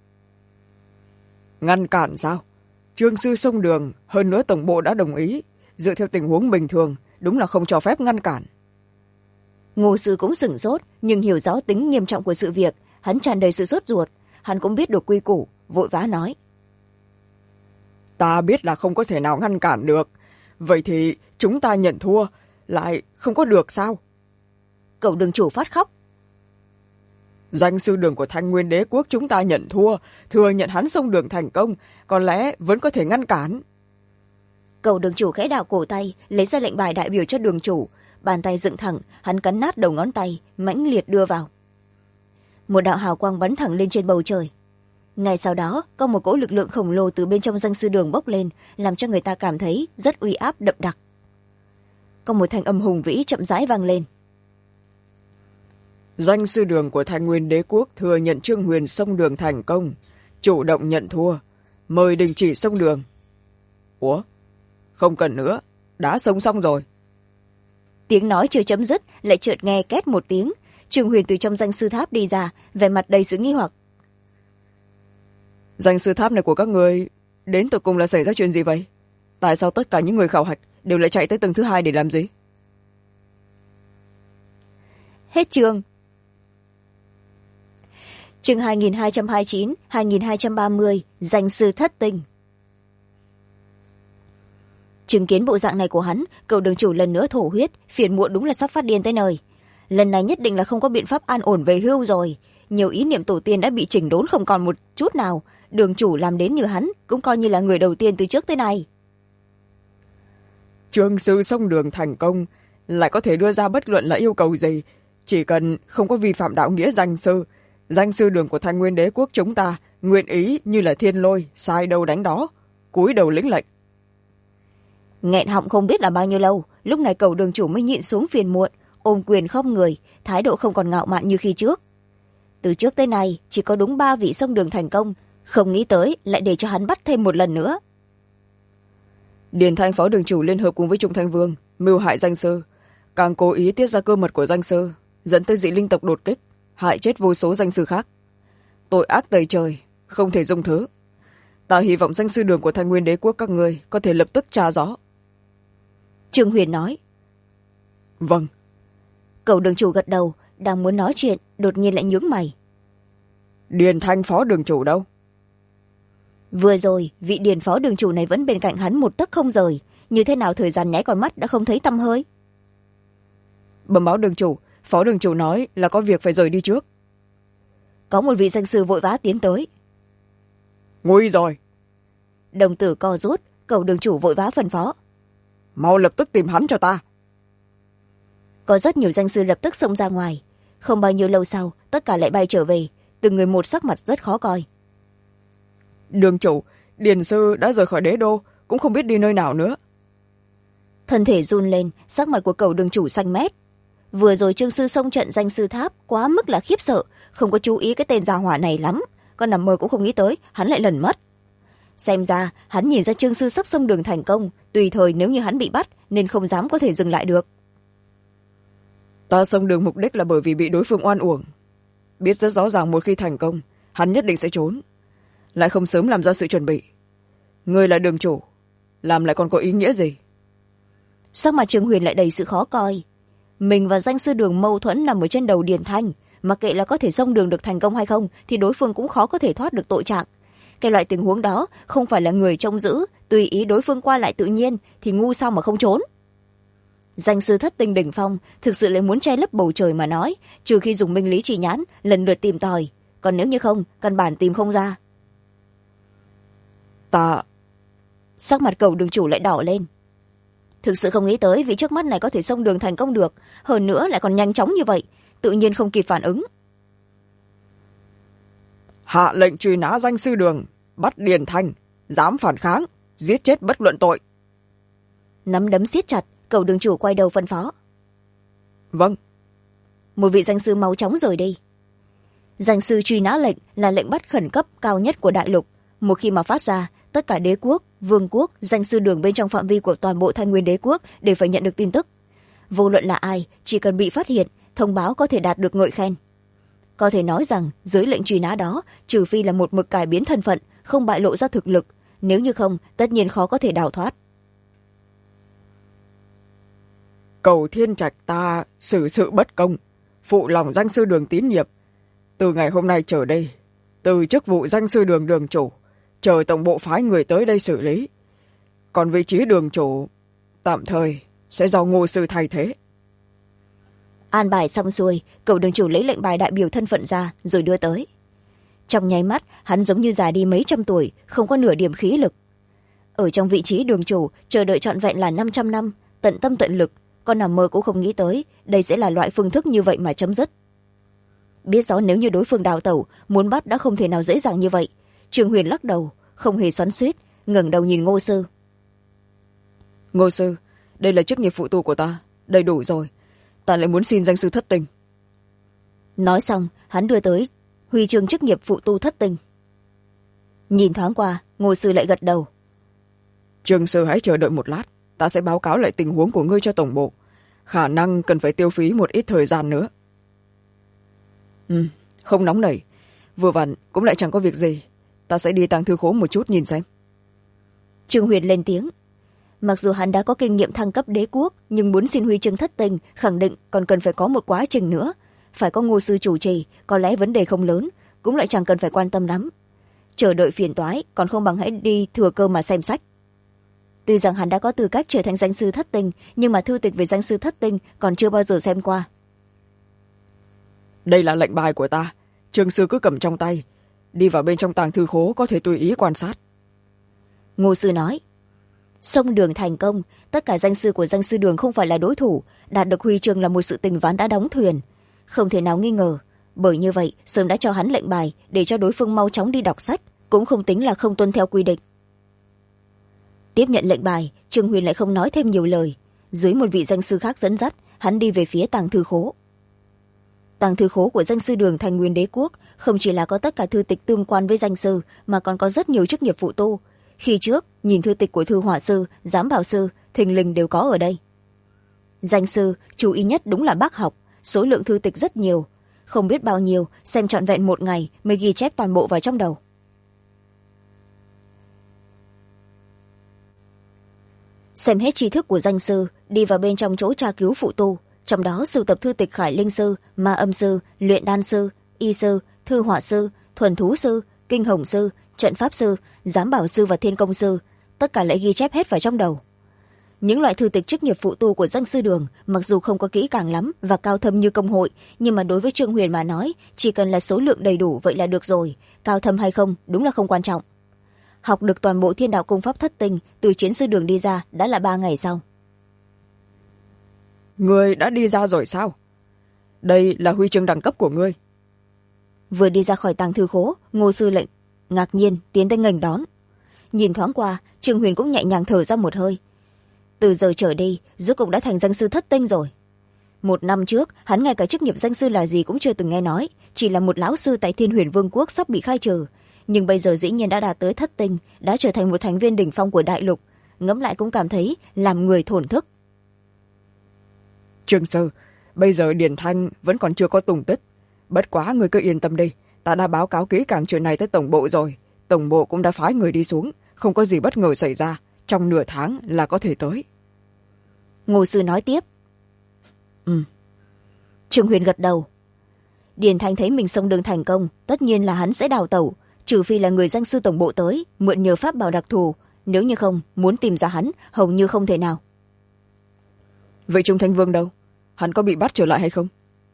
Ngăn cản sao? Trương sư xông Đường, hơn nữa tổng bộ đã đồng ý, dựa theo tình huống bình thường đúng là không cho phép ngăn cản. Ngô sư cũng sửng sốt, nhưng hiểu rõ tính nghiêm trọng của sự việc, hắn tràn đầy sự sốt ruột, hắn cũng biết được quy củ, vội vã nói. Ta biết là không có thể nào ngăn cản được, vậy thì chúng ta nhận thua lại không có được sao? Cậu đường chủ phát khóc. Danh sư đường của Thanh Nguyên Đế quốc chúng ta nhận thua, thừa nhận hắn xông đường thành công, có lẽ vẫn có thể ngăn cản. Cậu đường chủ khẽ đảo cổ tay, lấy ra lệnh bài đại biểu cho đường chủ, bàn tay dựng thẳng, hắn cắn nát đầu ngón tay, mãnh liệt đưa vào. Một đạo hào quang bắn thẳng lên trên bầu trời. Ngay sau đó, có một cỗ lực lượng khổng lồ từ bên trong danh sư đường bốc lên, làm cho người ta cảm thấy rất uy áp đậm đặc. Có một thanh âm hùng vĩ chậm rãi vang lên. Danh sư đường của Thanh Nguyên Đế quốc thừa nhận Trương Huyền xông đường thành công, chủ động nhận thua, mời đình chỉ xông đường. Ủa? Không cần nữa, đã xông xong rồi. Tiếng nói chưa chấm dứt, lại chợt nghe két một tiếng. Trương Huyền từ trong danh sư tháp đi ra, vẻ mặt đầy sự nghi hoặc. Danh sư tháp này của các người đến tột cùng là xảy ra chuyện gì vậy? Tại sao tất cả những người khảo hạch đều lại chạy tới tầng thứ 2 để làm gì? Hết chương. Chương 2229, 2230, danh sư thất tinh. Chứng kiến bộ dạng này của hắn, cậu đường chủ lần nữa thổ huyết, phiền muộn đúng là sắp phát điên tới nơi. Lần này nhất định là không có biện pháp an ổn về hưu rồi. Nhiều ý niệm tổ tiên đã bị chỉnh đốn không còn một chút nào. Đường chủ làm đến như hắn cũng coi như là người đầu tiên từ trước tới nay. Trương sư xông đường thành công, lại có thể đưa ra bất luận là yêu cầu gì, chỉ cần không có vi phạm đạo nghĩa danh sư đường của Thanh Nguyên Đế quốc chúng ta nguyện ý như là thiên lôi, sai đâu đánh đó, cúi đầu lĩnh lệnh. Nghẹn họng không biết là bao nhiêu lâu, lúc này cậu đường chủ mới nhịn xuống phiền muộn, ôm quyền khom người, thái độ không còn ngạo mạn như khi trước. Từ trước tới nay chỉ có đúng 3 vị xông đường thành công, không nghĩ tới lại để cho hắn bắt thêm một lần nữa. Điền Thanh phó đường chủ liên hợp cùng với Trung Thanh Vương mưu hại danh sư, càng cố ý tiết ra cơ mật của danh sư, dẫn tới dị linh tộc đột kích, hại chết vô số danh sư khác. Tội ác tày trời, không thể dung thứ. Ta hy vọng danh sư đường của Thanh Nguyên Đế quốc các ngươi có thể lập tức tra rõ. Trương Huyền nói. Vâng. Cậu đường chủ gật đầu, đang muốn nói chuyện, đột nhiên lại nhướng mày. Điền Thanh phó đường chủ đâu? Vừa rồi, vị Điền phó đường chủ này vẫn bên cạnh hắn một tấc không rời, như thế nào thời gian nháy con mắt đã không thấy tăm hơi. Bẩm báo đường chủ, phó đường chủ nói là có việc phải rời đi trước. Có một vị danh sư vội vã tiến tới. Nguy rồi. Đồng tử co rút, cậu đường chủ vội vã phân phó. Mau lập tức tìm hắn cho ta. Có rất nhiều danh sư lập tức xông ra ngoài. Không bao nhiêu lâu sau, tất cả lại bay trở về, từng người một sắc mặt rất khó coi. Đường chủ, Điền sư đã rời khỏi đế đô, cũng không biết đi nơi nào nữa. Thân thể run lên, sắc mặt của cậu đường chủ xanh mét. Vừa rồi Trương sư xông trận danh sư tháp quá mức là khiếp sợ, không có chú ý cái tên gia hỏa này lắm, con nằm mơ cũng không nghĩ tới hắn lại lần mất. Xem ra hắn nhìn ra Trương sư sắp xông đường thành công, tùy thời nếu như hắn bị bắt nên không dám có thể dừng lại được. Ta xông đường mục đích là bởi vì bị đối phương oan uổng, biết rất rõ ràng một khi thành công hắn nhất định sẽ trốn, lại không sớm làm ra sự chuẩn bị. Ngươi là đường chủ, làm lại còn có ý nghĩa gì? Sắc mặt Trương Huyền lại đầy sự khó coi. Mình và danh sư đường mâu thuẫn nằm ở trên đầu Điền Thanh, mặc kệ là có thể xông đường được thành công hay không thì đối phương cũng khó có thể thoát được tội trạng. Cái loại tình huống đó không phải là người trông giữ, tùy ý đối phương qua lại tự nhiên thì ngu sao mà không trốn. Danh sư thất tinh đỉnh phong thực sự lại muốn che lấp bầu trời mà nói, trừ khi dùng minh lý trì nhãn lần lượt tìm tòi, còn nếu như không căn bản tìm không ra. Ta... Sắc mặt cậu đường chủ lại đỏ lên. Thực sự không nghĩ tới vị trước mắt này có thể xông đường thành công được, hơn nữa lại còn nhanh chóng như vậy, tự nhiên không kịp phản ứng. Hạ lệnh truy nã danh sư đường, bắt Điền Thanh, dám phản kháng, giết chết bất luận tội. Nắm đấm siết chặt, cậu đường chủ quay đầu phân phó. Vâng. Một vị danh sư mau chóng rời đi. Danh sư truy nã lệnh là lệnh bắt khẩn cấp cao nhất của đại lục. Một khi mà phát ra, tất cả đế quốc, vương quốc, danh sư đường bên trong phạm vi của toàn bộ Thanh Nguyên Đế quốc đều phải nhận được tin tức. Vô luận là ai, chỉ cần bị phát hiện, thông báo có thể đạt được ngợi khen. Có thể nói rằng dưới lệnh truy nã đó, trừ phi là một mực cải biến thân phận, không bại lộ ra thực lực, nếu như không tất nhiên khó có thể đào thoát. Cầu thiên trạch ta xử sự bất công, phụ lòng danh sư đường tín nhiệm, từ ngày hôm nay trở đây, từ chức vụ danh sư đường đường chủ, chờ tổng bộ phái người tới đây xử lý. Còn vị trí đường chủ, tạm thời sẽ do Ngô sư thay thế. An bài xong xuôi, cậu đường chủ lấy lệnh bài đại biểu thân phận ra rồi đưa tới. Trong nháy mắt, hắn giống như già đi mấy trăm tuổi, không có nửa điểm khí lực. Ở trong vị trí đường chủ, chờ đợi trọn vẹn là 500 năm, tận tâm tận lực, con nằm mơ cũng không nghĩ tới đây sẽ là loại phương thức như vậy mà chấm dứt. Biết rõ nếu như đối phương đào tẩu, muốn bắt đã không thể nào dễ dàng như vậy. Trương Huyền lắc đầu, không hề xoắn xuýt, ngẩng đầu nhìn Ngô sư. Ngô sư, đây là chức nghiệp phụ tu của ta, đầy đủ rồi. Ta lại muốn xin danh sư thất tình. Nói xong, hắn đưa tới huy chương chức nghiệp phụ tu thất tình. Nhìn thoáng qua, Ngô sư lại gật đầu. Trương sư hãy chờ đợi một lát, ta sẽ báo cáo lại tình huống của ngươi cho tổng bộ. Khả năng cần phải tiêu phí một ít thời gian nữa. Không nóng nảy, vừa vặn cũng lại chẳng có việc gì. Ta sẽ đi tàng thư khố một chút nhìn xem. Trương Huyền lên tiếng. Mặc dù hắn đã có kinh nghiệm thăng cấp đế quốc, nhưng muốn xin huy chương thất tình khẳng định còn cần phải có một quá trình nữa. Phải có Ngô sư chủ trì, có lẽ vấn đề không lớn, cũng lại chẳng cần phải quan tâm lắm. Chờ đợi phiền toái còn không bằng hãy đi thừa cơ mà xem sách. Tuy rằng hắn đã có tư cách trở thành danh sư thất tình, nhưng mà thư tịch về danh sư thất tình còn chưa bao giờ xem qua. Đây là lệnh bài của ta, Trương sư cứ cầm trong tay, đi vào bên trong tàng thư khố có thể tùy ý quan sát. Ngô sư nói. Xông đường thành công, tất cả danh sư của danh sư đường không phải là đối thủ, đạt được huy chương là một sự tình ván đã đóng thuyền. Không thể nào nghi ngờ, bởi như vậy sớm đã cho hắn lệnh bài để cho đối phương mau chóng đi đọc sách, cũng không tính là không tuân theo quy định. Tiếp nhận lệnh bài, Trương Huyền lại không nói thêm nhiều lời. Dưới một vị danh sư khác dẫn dắt, hắn đi về phía tàng thư khố. Tàng thư khố của danh sư đường Thành Nguyên Đế quốc không chỉ là có tất cả thư tịch tương quan với danh sư, mà còn có rất nhiều chức nghiệp phụ tu. Khi trước nhìn thư tịch của thư họa sư, giám bảo sư, thình lình đều có ở đây. Danh sư chú ý nhất đúng là bác học, số lượng thư tịch rất nhiều, không biết bao nhiêu, xem trọn vẹn một ngày mới ghi chép toàn bộ vào trong đầu. Xem hết tri thức của danh sư, đi vào bên trong chỗ tra cứu phụ tu, trong đó sưu tập thư tịch khải linh sư, ma âm sư, luyện đan sư, y sư, thư họa sư, thuần thú sư, kinh hồng sư, trận pháp sư, giám bảo sư và thiên công sư, tất cả lại ghi chép hết vào trong đầu. Những loại thư tịch chức nghiệp phụ tu của danh sư đường mặc dù không có kỹ càng lắm và cao thâm như công hội, nhưng mà đối với Trương Huyền mà nói, chỉ cần là số lượng đầy đủ vậy là được rồi, cao thâm hay không đúng là không quan trọng. Học được toàn bộ thiên đạo công pháp thất tinh, từ chiến sư đường đi ra đã là 3 ngày sau. Ngươi đã đi ra rồi sao? Đây là huy chương đẳng cấp của ngươi. Vừa đi ra khỏi tàng thư khố, Ngô sư lệnh ngạc nhiên tiến tới nghênh đón. Nhìn thoáng qua, Trương Huyền cũng nhẹ nhàng thở ra một hơi. Từ giờ trở đi, rốt cục đã thành danh sư thất tinh rồi. 1 năm trước, hắn ngay cả chức nghiệp danh sư là gì cũng chưa từng nghe nói, chỉ là một lão sư tại Thiên Huyền Vương quốc sắp bị khai trừ. Nhưng bây giờ dĩ nhiên đã đạt tới thất tinh, đã trở thành một thành viên đỉnh phong của đại lục. Ngẫm lại cũng cảm thấy làm người thổn thức. Trương sư, bây giờ Điền Thanh vẫn còn chưa có tung tích. Bất quá người cứ yên tâm đi, ta đã báo cáo kỹ càng chuyện này tới tổng bộ rồi. Tổng bộ cũng đã phái người đi xuống, không có gì bất ngờ xảy ra, trong nửa tháng là có thể tới. Ngô sư nói tiếp. Trương Huyền gật đầu. Điền Thanh thấy mình xông đường thành công, tất nhiên là hắn sẽ đào tẩu, trừ phi là người danh sư tổng bộ tới mượn nhờ pháp bảo đặc thù, nếu như không muốn tìm ra hắn hầu như không thể nào. Vậy Trung Thanh Vương đâu? Hắn có bị bắt trở lại hay không?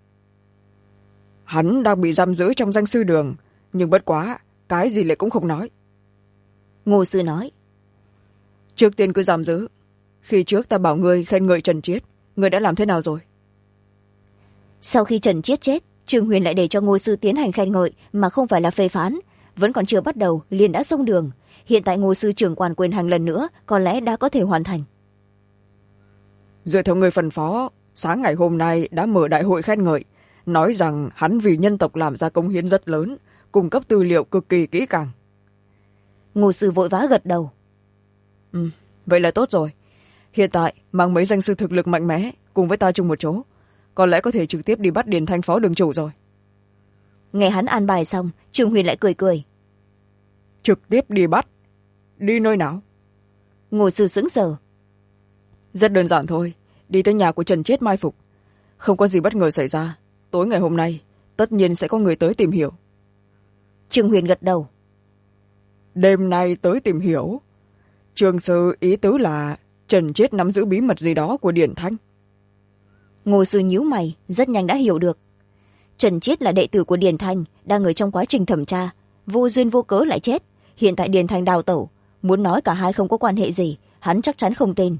Hắn đang bị giam giữ trong danh sư đường, nhưng bất quá cái gì lại cũng không nói. Ngô sư nói. Trước tiên cứ giam giữ. Khi trước ta bảo ngươi khen ngợi Trần Chiết, ngươi đã làm thế nào rồi? Sau khi Trần Chiết chết, Trương Huyền lại để cho Ngô sư tiến hành khen ngợi mà không phải là phê phán, vẫn còn chưa bắt đầu liền đã xông đường. Hiện tại Ngô sư trưởng quản quyền hành lần nữa có lẽ đã có thể hoàn thành. Dựa theo người phân phó, sáng ngày hôm nay đã mở đại hội khen ngợi, nói rằng hắn vì nhân tộc làm ra công hiến rất lớn, cung cấp tư liệu cực kỳ kỹ càng. Ngô sư vội vã gật đầu. Vậy là tốt rồi. Hiện tại mang mấy danh sư thực lực mạnh mẽ cùng với ta chung một chỗ, có lẽ có thể trực tiếp đi bắt Điền Thanh phó đường chủ rồi. Nghe hắn an bài xong, Trương Huyền lại cười cười. Trực tiếp đi bắt? Đi nơi nào? Ngô sư sững sờ. Rất đơn giản thôi, đi tới nhà của Trần Chiết mai phục. Không có gì bất ngờ xảy ra, tối ngày hôm nay tất nhiên sẽ có người tới tìm hiểu. Trương Huyền gật đầu. Đêm nay tới tìm hiểu? Trương sư ý tứ là Trần Chiết nắm giữ bí mật gì đó của Điển Thanh. Ngô sư nhíu mày, rất nhanh đã hiểu được. Trần Chiết là đệ tử của Điền Thanh, đang ở trong quá trình thẩm tra, vô duyên vô cớ lại chết. Hiện tại Điền Thanh đào tẩu, muốn nói cả hai không có quan hệ gì, hắn chắc chắn không tin.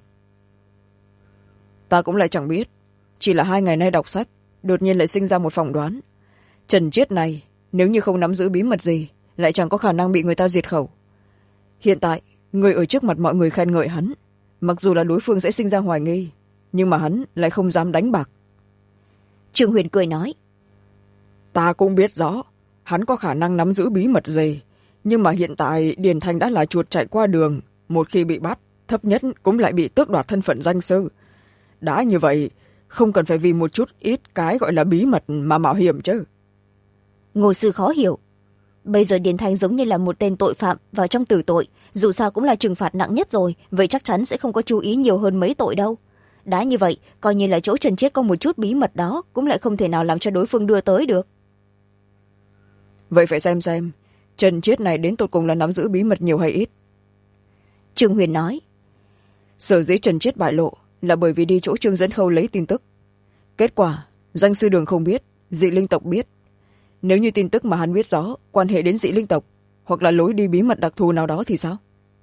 Ta cũng lại chẳng biết, chỉ là 2 ngày nay đọc sách, đột nhiên lại sinh ra một phỏng đoán. Trần Chiết này, nếu như không nắm giữ bí mật gì, lại chẳng có khả năng bị người ta diệt khẩu. Hiện tại, người ở trước mặt mọi người khen ngợi hắn, mặc dù là đối phương sẽ sinh ra hoài nghi, nhưng mà hắn lại không dám đánh bạc. Trương Huyền cười nói. Ta cũng biết rõ, hắn có khả năng nắm giữ bí mật gì, nhưng mà hiện tại Điền Thanh đã là chuột chạy qua đường, một khi bị bắt, thấp nhất cũng lại bị tước đoạt thân phận danh sư. Đã như vậy, không cần phải vì một chút ít cái gọi là bí mật mà mạo hiểm chứ. Ngô sư khó hiểu. Bây giờ Điền Thanh giống như là một tên tội phạm vào trong tử tội, dù sao cũng là trừng phạt nặng nhất rồi, vậy chắc chắn sẽ không có chú ý nhiều hơn mấy tội đâu. Đã như vậy, coi như là chỗ Trần Chiết có một chút bí mật đó, cũng lại không thể nào làm cho đối phương đưa tới được. Vậy phải xem, Trần Chiết này đến tột cùng là nắm giữ bí mật nhiều hay ít. Trương Huyền nói. Sở dĩ Trần Chiết bại lộ là bởi vì đi chỗ Trương Dẫn Khâu lấy tin tức. Kết quả, danh sư đường không biết, dị linh tộc biết. Nếu như tin tức mà hắn biết rõ quan hệ đến dị linh tộc, hoặc là lối đi bí mật đặc thù nào đó thì sao?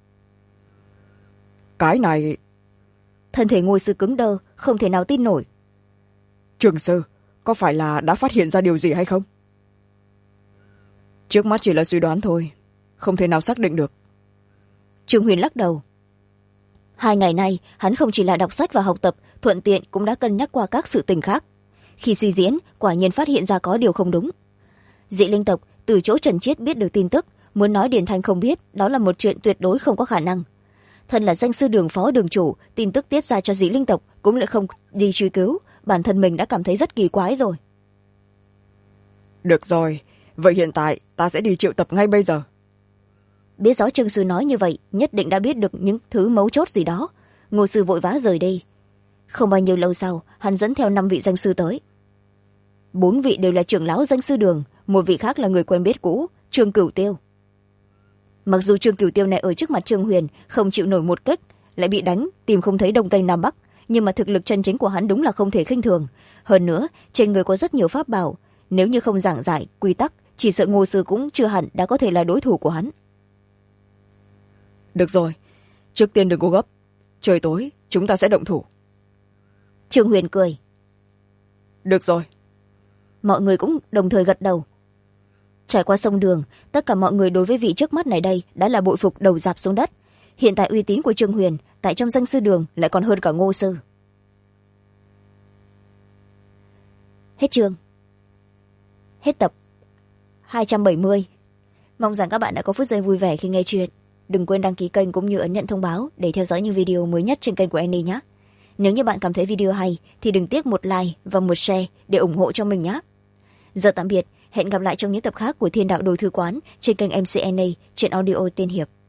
Cái này... Thân thể Ngô sư cứng đơ, không thể nào tin nổi. Trường sư, có phải là đã phát hiện ra điều gì hay không? Trước mắt chỉ là suy đoán thôi, không thể nào xác định được. Trương Huyền lắc đầu. 2 ngày nay, hắn không chỉ là đọc sách và học tập, thuận tiện cũng đã cân nhắc qua các sự tình khác. Khi suy diễn, quả nhiên phát hiện ra có điều không đúng. Dị linh tộc từ chỗ Trần Chiết biết được tin tức, muốn nói Điền Thanh không biết, đó là một chuyện tuyệt đối không có khả năng. Thân là danh sư đường phó đường chủ, tin tức tiết ra cho dị linh tộc cũng lại không đi truy cứu, bản thân mình đã cảm thấy rất kỳ quái rồi. Được rồi, vậy hiện tại ta sẽ đi triệu tập ngay bây giờ. Biết rõ Trương sư nói như vậy, nhất định đã biết được những thứ mấu chốt gì đó. Ngô sư vội vã rời đi. Không bao nhiêu lâu sau, hắn dẫn theo 5 vị danh sư tới. 4 vị đều là trưởng lão danh sư đường, một vị khác là người quen biết cũ, Trương Cửu Tiêu. Mặc dù Trương Cửu Tiêu này ở trước mặt Trương Huyền không chịu nổi một kích, lại bị đánh tìm không thấy đông tây nam bắc, nhưng mà thực lực chân chính của hắn đúng là không thể khinh thường. Hơn nữa, trên người có rất nhiều pháp bảo, nếu như không giảng giải quy tắc, chỉ sợ Ngô sư cũng chưa hẳn đã có thể là đối thủ của hắn. Được rồi, trước tiên đừng có gấp, trời tối chúng ta sẽ động thủ. Trương Huyền cười. Được rồi. Mọi người cũng đồng thời gật đầu. Trải qua sông đường, tất cả mọi người đối với vị trước mắt này đây đã là bội phục đầu rạp xuống đất. Hiện tại uy tín của Trương Huyền tại trong danh sư đường lại còn hơn cả Ngô sư. Hết chương. Hết tập 270. Mong rằng các bạn đã có phút giây vui vẻ khi nghe chuyện. Đừng quên đăng ký kênh cũng như ấn nhận thông báo để theo dõi những video mới nhất trên kênh của Annie nhé. Nếu như bạn cảm thấy video hay thì đừng tiếc một like và một share để ủng hộ cho mình nhé. Giờ tạm biệt, hẹn gặp lại trong những tập khác của Thiên Đạo Đồ Thư Quán trên kênh MC Annie trên audio Tiên Hiệp.